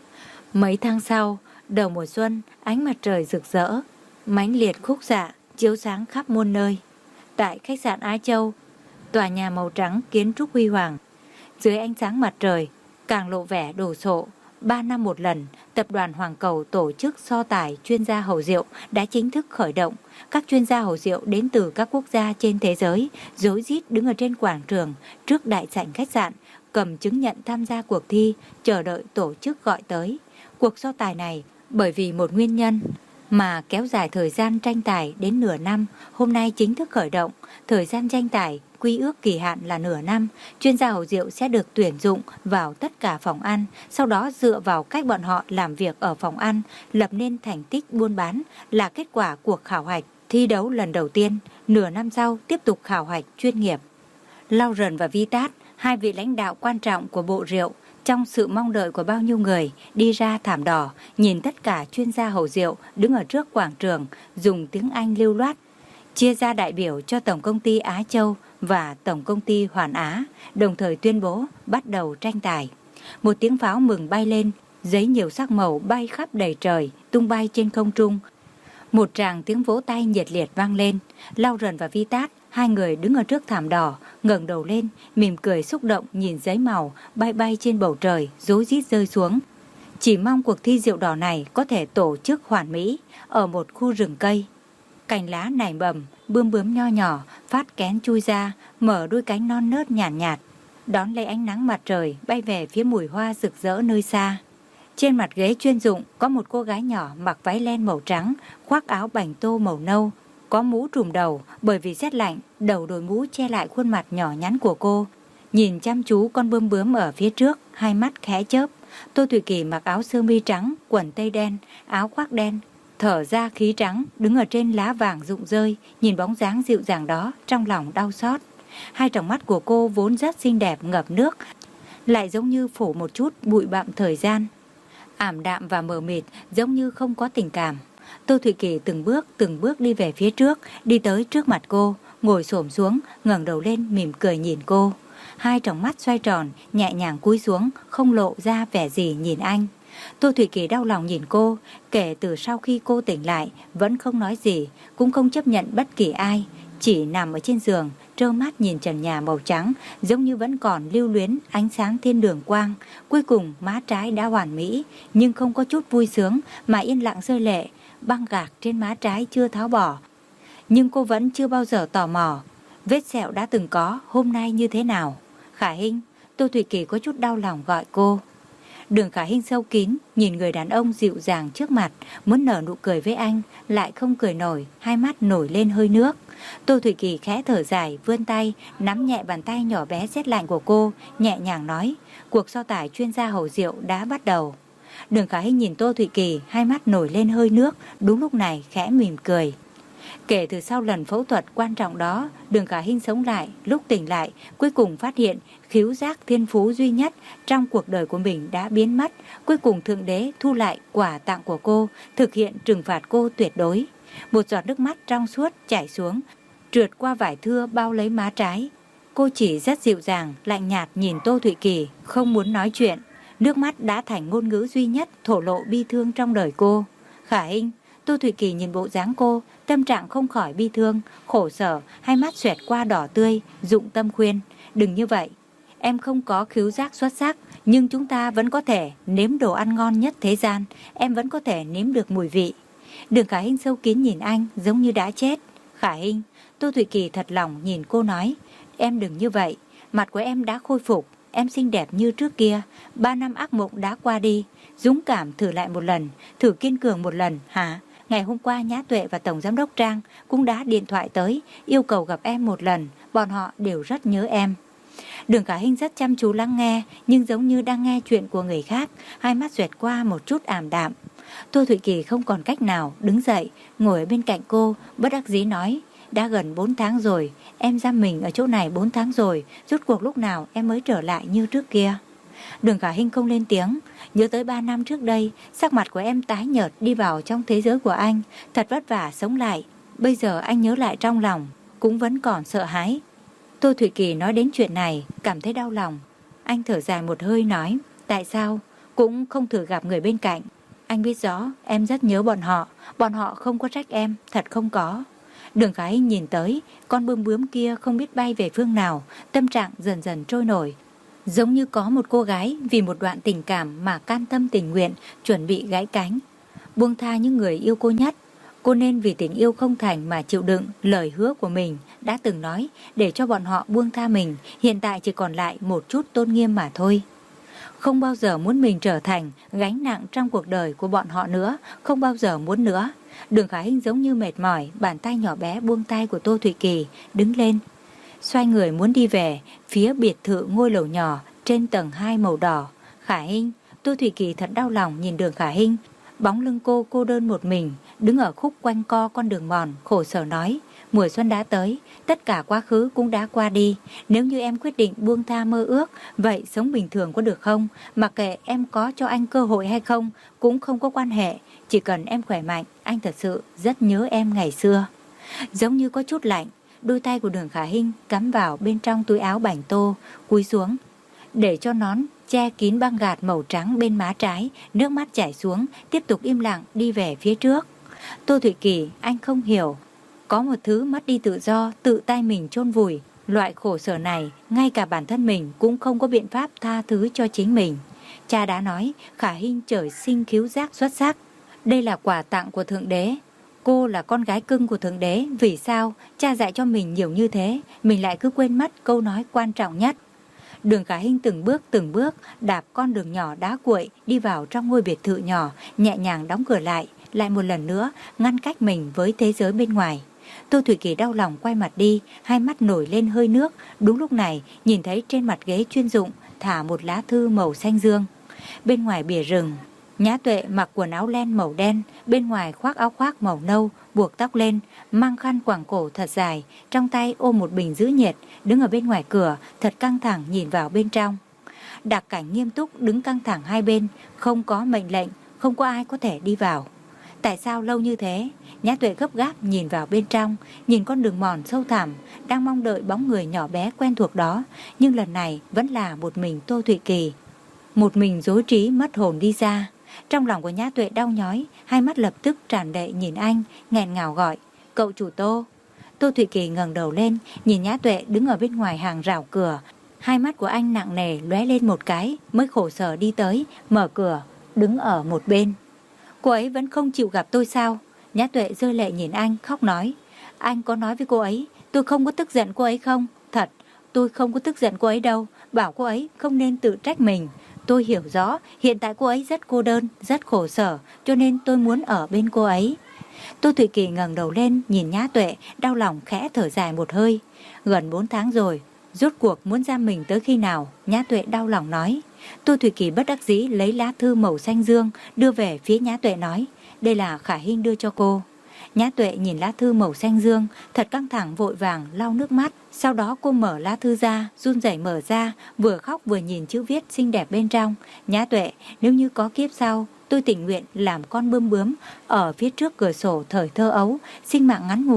Mấy tháng sau, đầu mùa xuân, ánh mặt trời rực rỡ, mãnh liệt khúc xạ chiếu sáng khắp muôn nơi. Tại khách sạn Á Châu, tòa nhà màu trắng kiến trúc huy hoàng, dưới ánh sáng mặt trời càng lộ vẻ đồ sộ. Ba năm một lần, tập đoàn Hoàng Cầu tổ chức so tài chuyên gia hầu rượu đã chính thức khởi động. Các chuyên gia hầu rượu đến từ các quốc gia trên thế giới rối rít đứng ở trên quảng trường trước đại sảnh khách sạn, cầm chứng nhận tham gia cuộc thi, chờ đợi tổ chức gọi tới. Cuộc so tài này bởi vì một nguyên nhân mà kéo dài thời gian tranh tài đến nửa năm, hôm nay chính thức khởi động. Thời gian tranh tài quy ước kỳ hạn là nửa năm. Chuyên gia hầu rượu sẽ được tuyển dụng vào tất cả phòng ăn, sau đó dựa vào cách bọn họ làm việc ở phòng ăn, lập nên thành tích buôn bán là kết quả cuộc khảo hạch thi đấu lần đầu tiên. Nửa năm sau tiếp tục khảo hạch chuyên nghiệp. Lauren và Vitat, hai vị lãnh đạo quan trọng của bộ rượu, trong sự mong đợi của bao nhiêu người, đi ra thảm đỏ, nhìn tất cả chuyên gia hầu rượu đứng ở trước quảng trường, dùng tiếng Anh lưu loát chia ra đại biểu cho Tổng công ty Á Châu và Tổng công ty Hoàn Á, đồng thời tuyên bố bắt đầu tranh tài. Một tiếng pháo mừng bay lên, giấy nhiều sắc màu bay khắp đầy trời, tung bay trên không trung. Một tràng tiếng vỗ tay nhiệt liệt vang lên. Lauren và Vitat, hai người đứng ở trước thảm đỏ, ngẩng đầu lên, mỉm cười xúc động nhìn giấy màu bay bay trên bầu trời, rối rít rơi xuống. Chỉ mong cuộc thi rượu đỏ này có thể tổ chức hoàn mỹ ở một khu rừng cây. Cành lá nảy mầm, bướm bướm nho nhỏ phát kén chui ra, mở đôi cánh non nớt nhàn nhạt, nhạt, đón lấy ánh nắng mặt trời bay về phía mùi hoa rực rỡ nơi xa. Trên mặt ghế chuyên dụng có một cô gái nhỏ mặc váy len màu trắng, khoác áo bành tô màu nâu, có mũ trùm đầu, bởi vì rét lạnh, đầu đội mũ che lại khuôn mặt nhỏ nhắn của cô. Nhìn chăm chú con bướm bướm ở phía trước, hai mắt khẽ chớp. Tô Thủy Kỳ mặc áo sơ mi trắng, quần tây đen, áo khoác đen, thở ra khí trắng, đứng ở trên lá vàng rụng rơi, nhìn bóng dáng dịu dàng đó, trong lòng đau xót. Hai tròng mắt của cô vốn rất xinh đẹp ngập nước, lại giống như phủ một chút bụi bặm thời gian, ảm đạm và mờ mịt, giống như không có tình cảm. Tô Thủy Kỳ từng bước từng bước đi về phía trước, đi tới trước mặt cô, ngồi xổm xuống, ngẩng đầu lên mỉm cười nhìn cô. Hai tròng mắt xoay tròn, nhẹ nhàng cúi xuống, không lộ ra vẻ gì nhìn anh. Tô Thủy Kỳ đau lòng nhìn cô, kể từ sau khi cô tỉnh lại, vẫn không nói gì, cũng không chấp nhận bất kỳ ai, chỉ nằm ở trên giường, trơ mắt nhìn trần nhà màu trắng, giống như vẫn còn lưu luyến ánh sáng thiên đường quang. Cuối cùng má trái đã hoàn mỹ, nhưng không có chút vui sướng, mà yên lặng rơi lệ. Băng gạc trên má trái chưa tháo bỏ, nhưng cô vẫn chưa bao giờ tò mò vết sẹo đã từng có hôm nay như thế nào. Khả Hinh, Tô Thủy Kỳ có chút đau lòng gọi cô. Đường Khả Hinh sâu kín nhìn người đàn ông dịu dàng trước mặt, muốn nở nụ cười với anh, lại không cười nổi, hai mắt nổi lên hơi nước. Tô Thủy Kỳ khẽ thở dài, vươn tay nắm nhẹ bàn tay nhỏ bé rét lạnh của cô, nhẹ nhàng nói: cuộc so tài chuyên gia hầu rượu đã bắt đầu. Đường Khả Hinh nhìn Tô Thủy Kỳ, hai mắt nổi lên hơi nước, đúng lúc này khẽ mỉm cười. Kể từ sau lần phẫu thuật quan trọng đó, Đường Khả Hinh sống lại, lúc tỉnh lại, cuối cùng phát hiện khiếu giác thiên phú duy nhất trong cuộc đời của mình đã biến mất. Cuối cùng Thượng Đế thu lại quả tặng của cô, thực hiện trừng phạt cô tuyệt đối. Một giọt nước mắt trong suốt chảy xuống, trượt qua vải thưa bao lấy má trái. Cô chỉ rất dịu dàng, lạnh nhạt nhìn Tô Thụy Kỳ, không muốn nói chuyện. Nước mắt đã thành ngôn ngữ duy nhất thổ lộ bi thương trong đời cô. Khả Hinh, Tô Thụy Kỳ nhìn bộ dáng cô, tâm trạng không khỏi bi thương, khổ sở, hai mắt xoẹt qua đỏ tươi, dụng tâm khuyên. Đừng như vậy, em không có khứu giác xuất sắc, nhưng chúng ta vẫn có thể nếm đồ ăn ngon nhất thế gian, em vẫn có thể nếm được mùi vị. Đường Khả Hinh sâu kín nhìn anh giống như đã chết. Khả Hinh, Tô Thụy Kỳ thật lòng nhìn cô nói, em đừng như vậy, mặt của em đã khôi phục, em xinh đẹp như trước kia, ba năm ác mộng đã qua đi, dũng cảm thử lại một lần, thử kiên cường một lần, hả? Ngày hôm qua Nhã Tuệ và Tổng Giám đốc Trang cũng đã điện thoại tới, yêu cầu gặp em một lần, bọn họ đều rất nhớ em. Đường Khả Hinh rất chăm chú lắng nghe, nhưng giống như đang nghe chuyện của người khác, hai mắt dẹt qua một chút ảm đạm. Tô Thụy Kỳ không còn cách nào, đứng dậy, ngồi ở bên cạnh cô, bất đắc dĩ nói, đã gần bốn tháng rồi, em giam mình ở chỗ này bốn tháng rồi, rốt cuộc lúc nào em mới trở lại như trước kia. Đường Khả Hinh không lên tiếng, nhớ tới ba năm trước đây, sắc mặt của em tái nhợt đi vào trong thế giới của anh, thật vất vả sống lại, bây giờ anh nhớ lại trong lòng, cũng vẫn còn sợ hãi. Tô Thụy Kỳ nói đến chuyện này, cảm thấy đau lòng. Anh thở dài một hơi nói, tại sao, cũng không thử gặp người bên cạnh. Anh biết rõ, em rất nhớ bọn họ, bọn họ không có trách em, thật không có. Đường Khả Hinh nhìn tới, con bướm bướm kia không biết bay về phương nào, tâm trạng dần dần trôi nổi. Giống như có một cô gái vì một đoạn tình cảm mà can tâm tình nguyện, chuẩn bị gãy cánh. Buông tha những người yêu cô nhất. Cô nên vì tình yêu không thành mà chịu đựng lời hứa của mình đã từng nói để cho bọn họ buông tha mình, hiện tại chỉ còn lại một chút tôn nghiêm mà thôi. Không bao giờ muốn mình trở thành gánh nặng trong cuộc đời của bọn họ nữa, không bao giờ muốn nữa. Đường Khả Hinh giống như mệt mỏi, bàn tay nhỏ bé buông tay của Tô Thụy Kỳ, đứng lên. Xoay người muốn đi về, phía biệt thự ngôi lầu nhỏ trên tầng hai màu đỏ. Khả Hinh, Tô Thụy Kỳ thật đau lòng nhìn Đường Khả Hinh, bóng lưng cô cô đơn một mình, đứng ở khúc quanh co con đường mòn, khổ sở nói, mùa xuân đã tới, tất cả quá khứ cũng đã qua đi, nếu như em quyết định buông tha mơ ước, vậy sống bình thường có được không? Mặc kệ em có cho anh cơ hội hay không, cũng không có quan hệ, chỉ cần em khỏe mạnh, anh thật sự rất nhớ em ngày xưa. Giống như có chút lạnh, đôi tay của Đường Khả Hinh cắm vào bên trong túi áo bảnh tô, cúi xuống, để cho nón che kín băng gạt màu trắng bên má trái, nước mắt chảy xuống, tiếp tục im lặng đi về phía trước. Tô Thụy Kỳ, anh không hiểu, có một thứ mất đi tự do, tự tay mình chôn vùi, loại khổ sở này, ngay cả bản thân mình cũng không có biện pháp tha thứ cho chính mình. Cha đã nói, Khả Hinh trời sinh khứu giác xuất sắc, đây là quà tặng của Thượng Đế. Cô là con gái cưng của Thượng Đế, vì sao cha dạy cho mình nhiều như thế, mình lại cứ quên mất câu nói quan trọng nhất. Đường Khả Hinh từng bước từng bước đạp con đường nhỏ đá cuội đi vào trong ngôi biệt thự nhỏ, nhẹ nhàng đóng cửa lại, lại một lần nữa ngăn cách mình với thế giới bên ngoài. Tô Thụy Kỳ đau lòng quay mặt đi, hai mắt nổi lên hơi nước. Đúng lúc này nhìn thấy trên mặt ghế chuyên dụng thả một lá thư màu xanh dương. Bên ngoài bìa rừng, Nhã Tuệ mặc quần áo len màu đen, bên ngoài khoác áo khoác màu nâu, buộc tóc lên, mang khăn quàng cổ thật dài, trong tay ôm một bình giữ nhiệt, đứng ở bên ngoài cửa, thật căng thẳng nhìn vào bên trong. Đặc Cảnh nghiêm túc đứng căng thẳng hai bên, không có mệnh lệnh, không có ai có thể đi vào. Tại sao lâu như thế? Nhã Tuệ gấp gáp nhìn vào bên trong, nhìn con đường mòn sâu thẳm, đang mong đợi bóng người nhỏ bé quen thuộc đó, nhưng lần này vẫn là một mình Tô Thụy Kỳ. Một mình rối trí mất hồn đi ra. Trong lòng của Nhã Tuệ đau nhói, hai mắt lập tức tràn đầy nhìn anh, nghẹn ngào gọi, cậu chủ Tô. Tô Thụy Kỳ ngẩng đầu lên, nhìn Nhã Tuệ đứng ở bên ngoài hàng rào cửa. Hai mắt của anh nặng nề lóe lên một cái, mới khổ sở đi tới, mở cửa, đứng ở một bên. Cô ấy vẫn không chịu gặp tôi sao? Nhã Tuệ rơi lệ nhìn anh, khóc nói, anh có nói với cô ấy, tôi không có tức giận cô ấy không? Thật, tôi không có tức giận cô ấy đâu, bảo cô ấy không nên tự trách mình. Tôi hiểu rõ, hiện tại cô ấy rất cô đơn, rất khổ sở, cho nên tôi muốn ở bên cô ấy. Tô Thụy Kỳ ngẩng đầu lên, nhìn Nhã Tuệ, đau lòng khẽ thở dài một hơi. Gần bốn tháng rồi, rốt cuộc muốn giam mình tới khi nào? Nhã Tuệ đau lòng nói. Tô Thụy Kỳ bất đắc dĩ lấy lá thư màu xanh dương, đưa về phía Nhã Tuệ nói, đây là Khả Hinh đưa cho cô. Nhã Tuệ nhìn lá thư màu xanh dương, thật căng thẳng vội vàng lau nước mắt. Sau đó cô mở lá thư ra, run rẩy mở ra, vừa khóc vừa nhìn chữ viết xinh đẹp bên trong. Nhã Tuệ, nếu như có kiếp sau, tôi tình nguyện làm con bướm bướm ở phía trước cửa sổ thời thơ ấu, sinh mạng ngắn ngủi,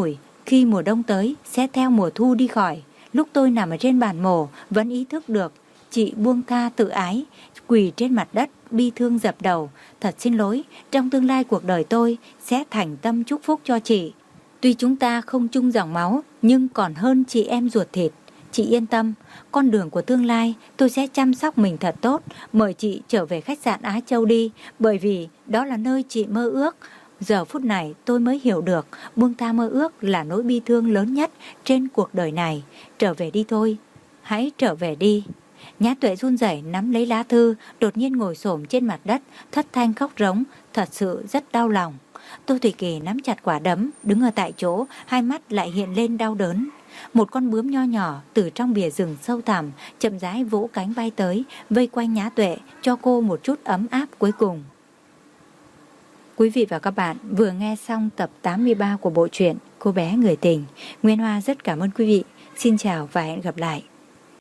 khi mùa đông tới sẽ theo mùa thu đi khỏi. Lúc tôi nằm ở trên bàn mổ vẫn ý thức được chị buông tha tự ái, quỳ trên mặt đất bi thương dập đầu. Thật xin lỗi, trong tương lai cuộc đời tôi sẽ thành tâm chúc phúc cho chị. Tuy chúng ta không chung dòng máu nhưng còn hơn chị em ruột thịt. Chị yên tâm, con đường của tương lai tôi sẽ chăm sóc mình thật tốt. Mời chị trở về khách sạn Á Châu đi, bởi vì đó là nơi chị mơ ước. Giờ phút này tôi mới hiểu được buông tha mơ ước là nỗi bi thương lớn nhất trên cuộc đời này. Trở về đi thôi, hãy trở về đi. Nhã Tuệ run rẩy nắm lấy lá thư, đột nhiên ngồi xổm trên mặt đất, thất thanh khóc rống, thật sự rất đau lòng. Tô Thủy Kỳ nắm chặt quả đấm, đứng ở tại chỗ, hai mắt lại hiện lên đau đớn. Một con bướm nho nhỏ từ trong bìa rừng sâu thẳm chậm rãi vỗ cánh bay tới, vây quanh Nhã Tuệ, cho cô một chút ấm áp cuối cùng. Quý vị và các bạn vừa nghe xong tập tám mươi ba của bộ truyện Cô bé người tình. Nguyên Hoa rất cảm ơn quý vị. Xin chào và hẹn gặp lại.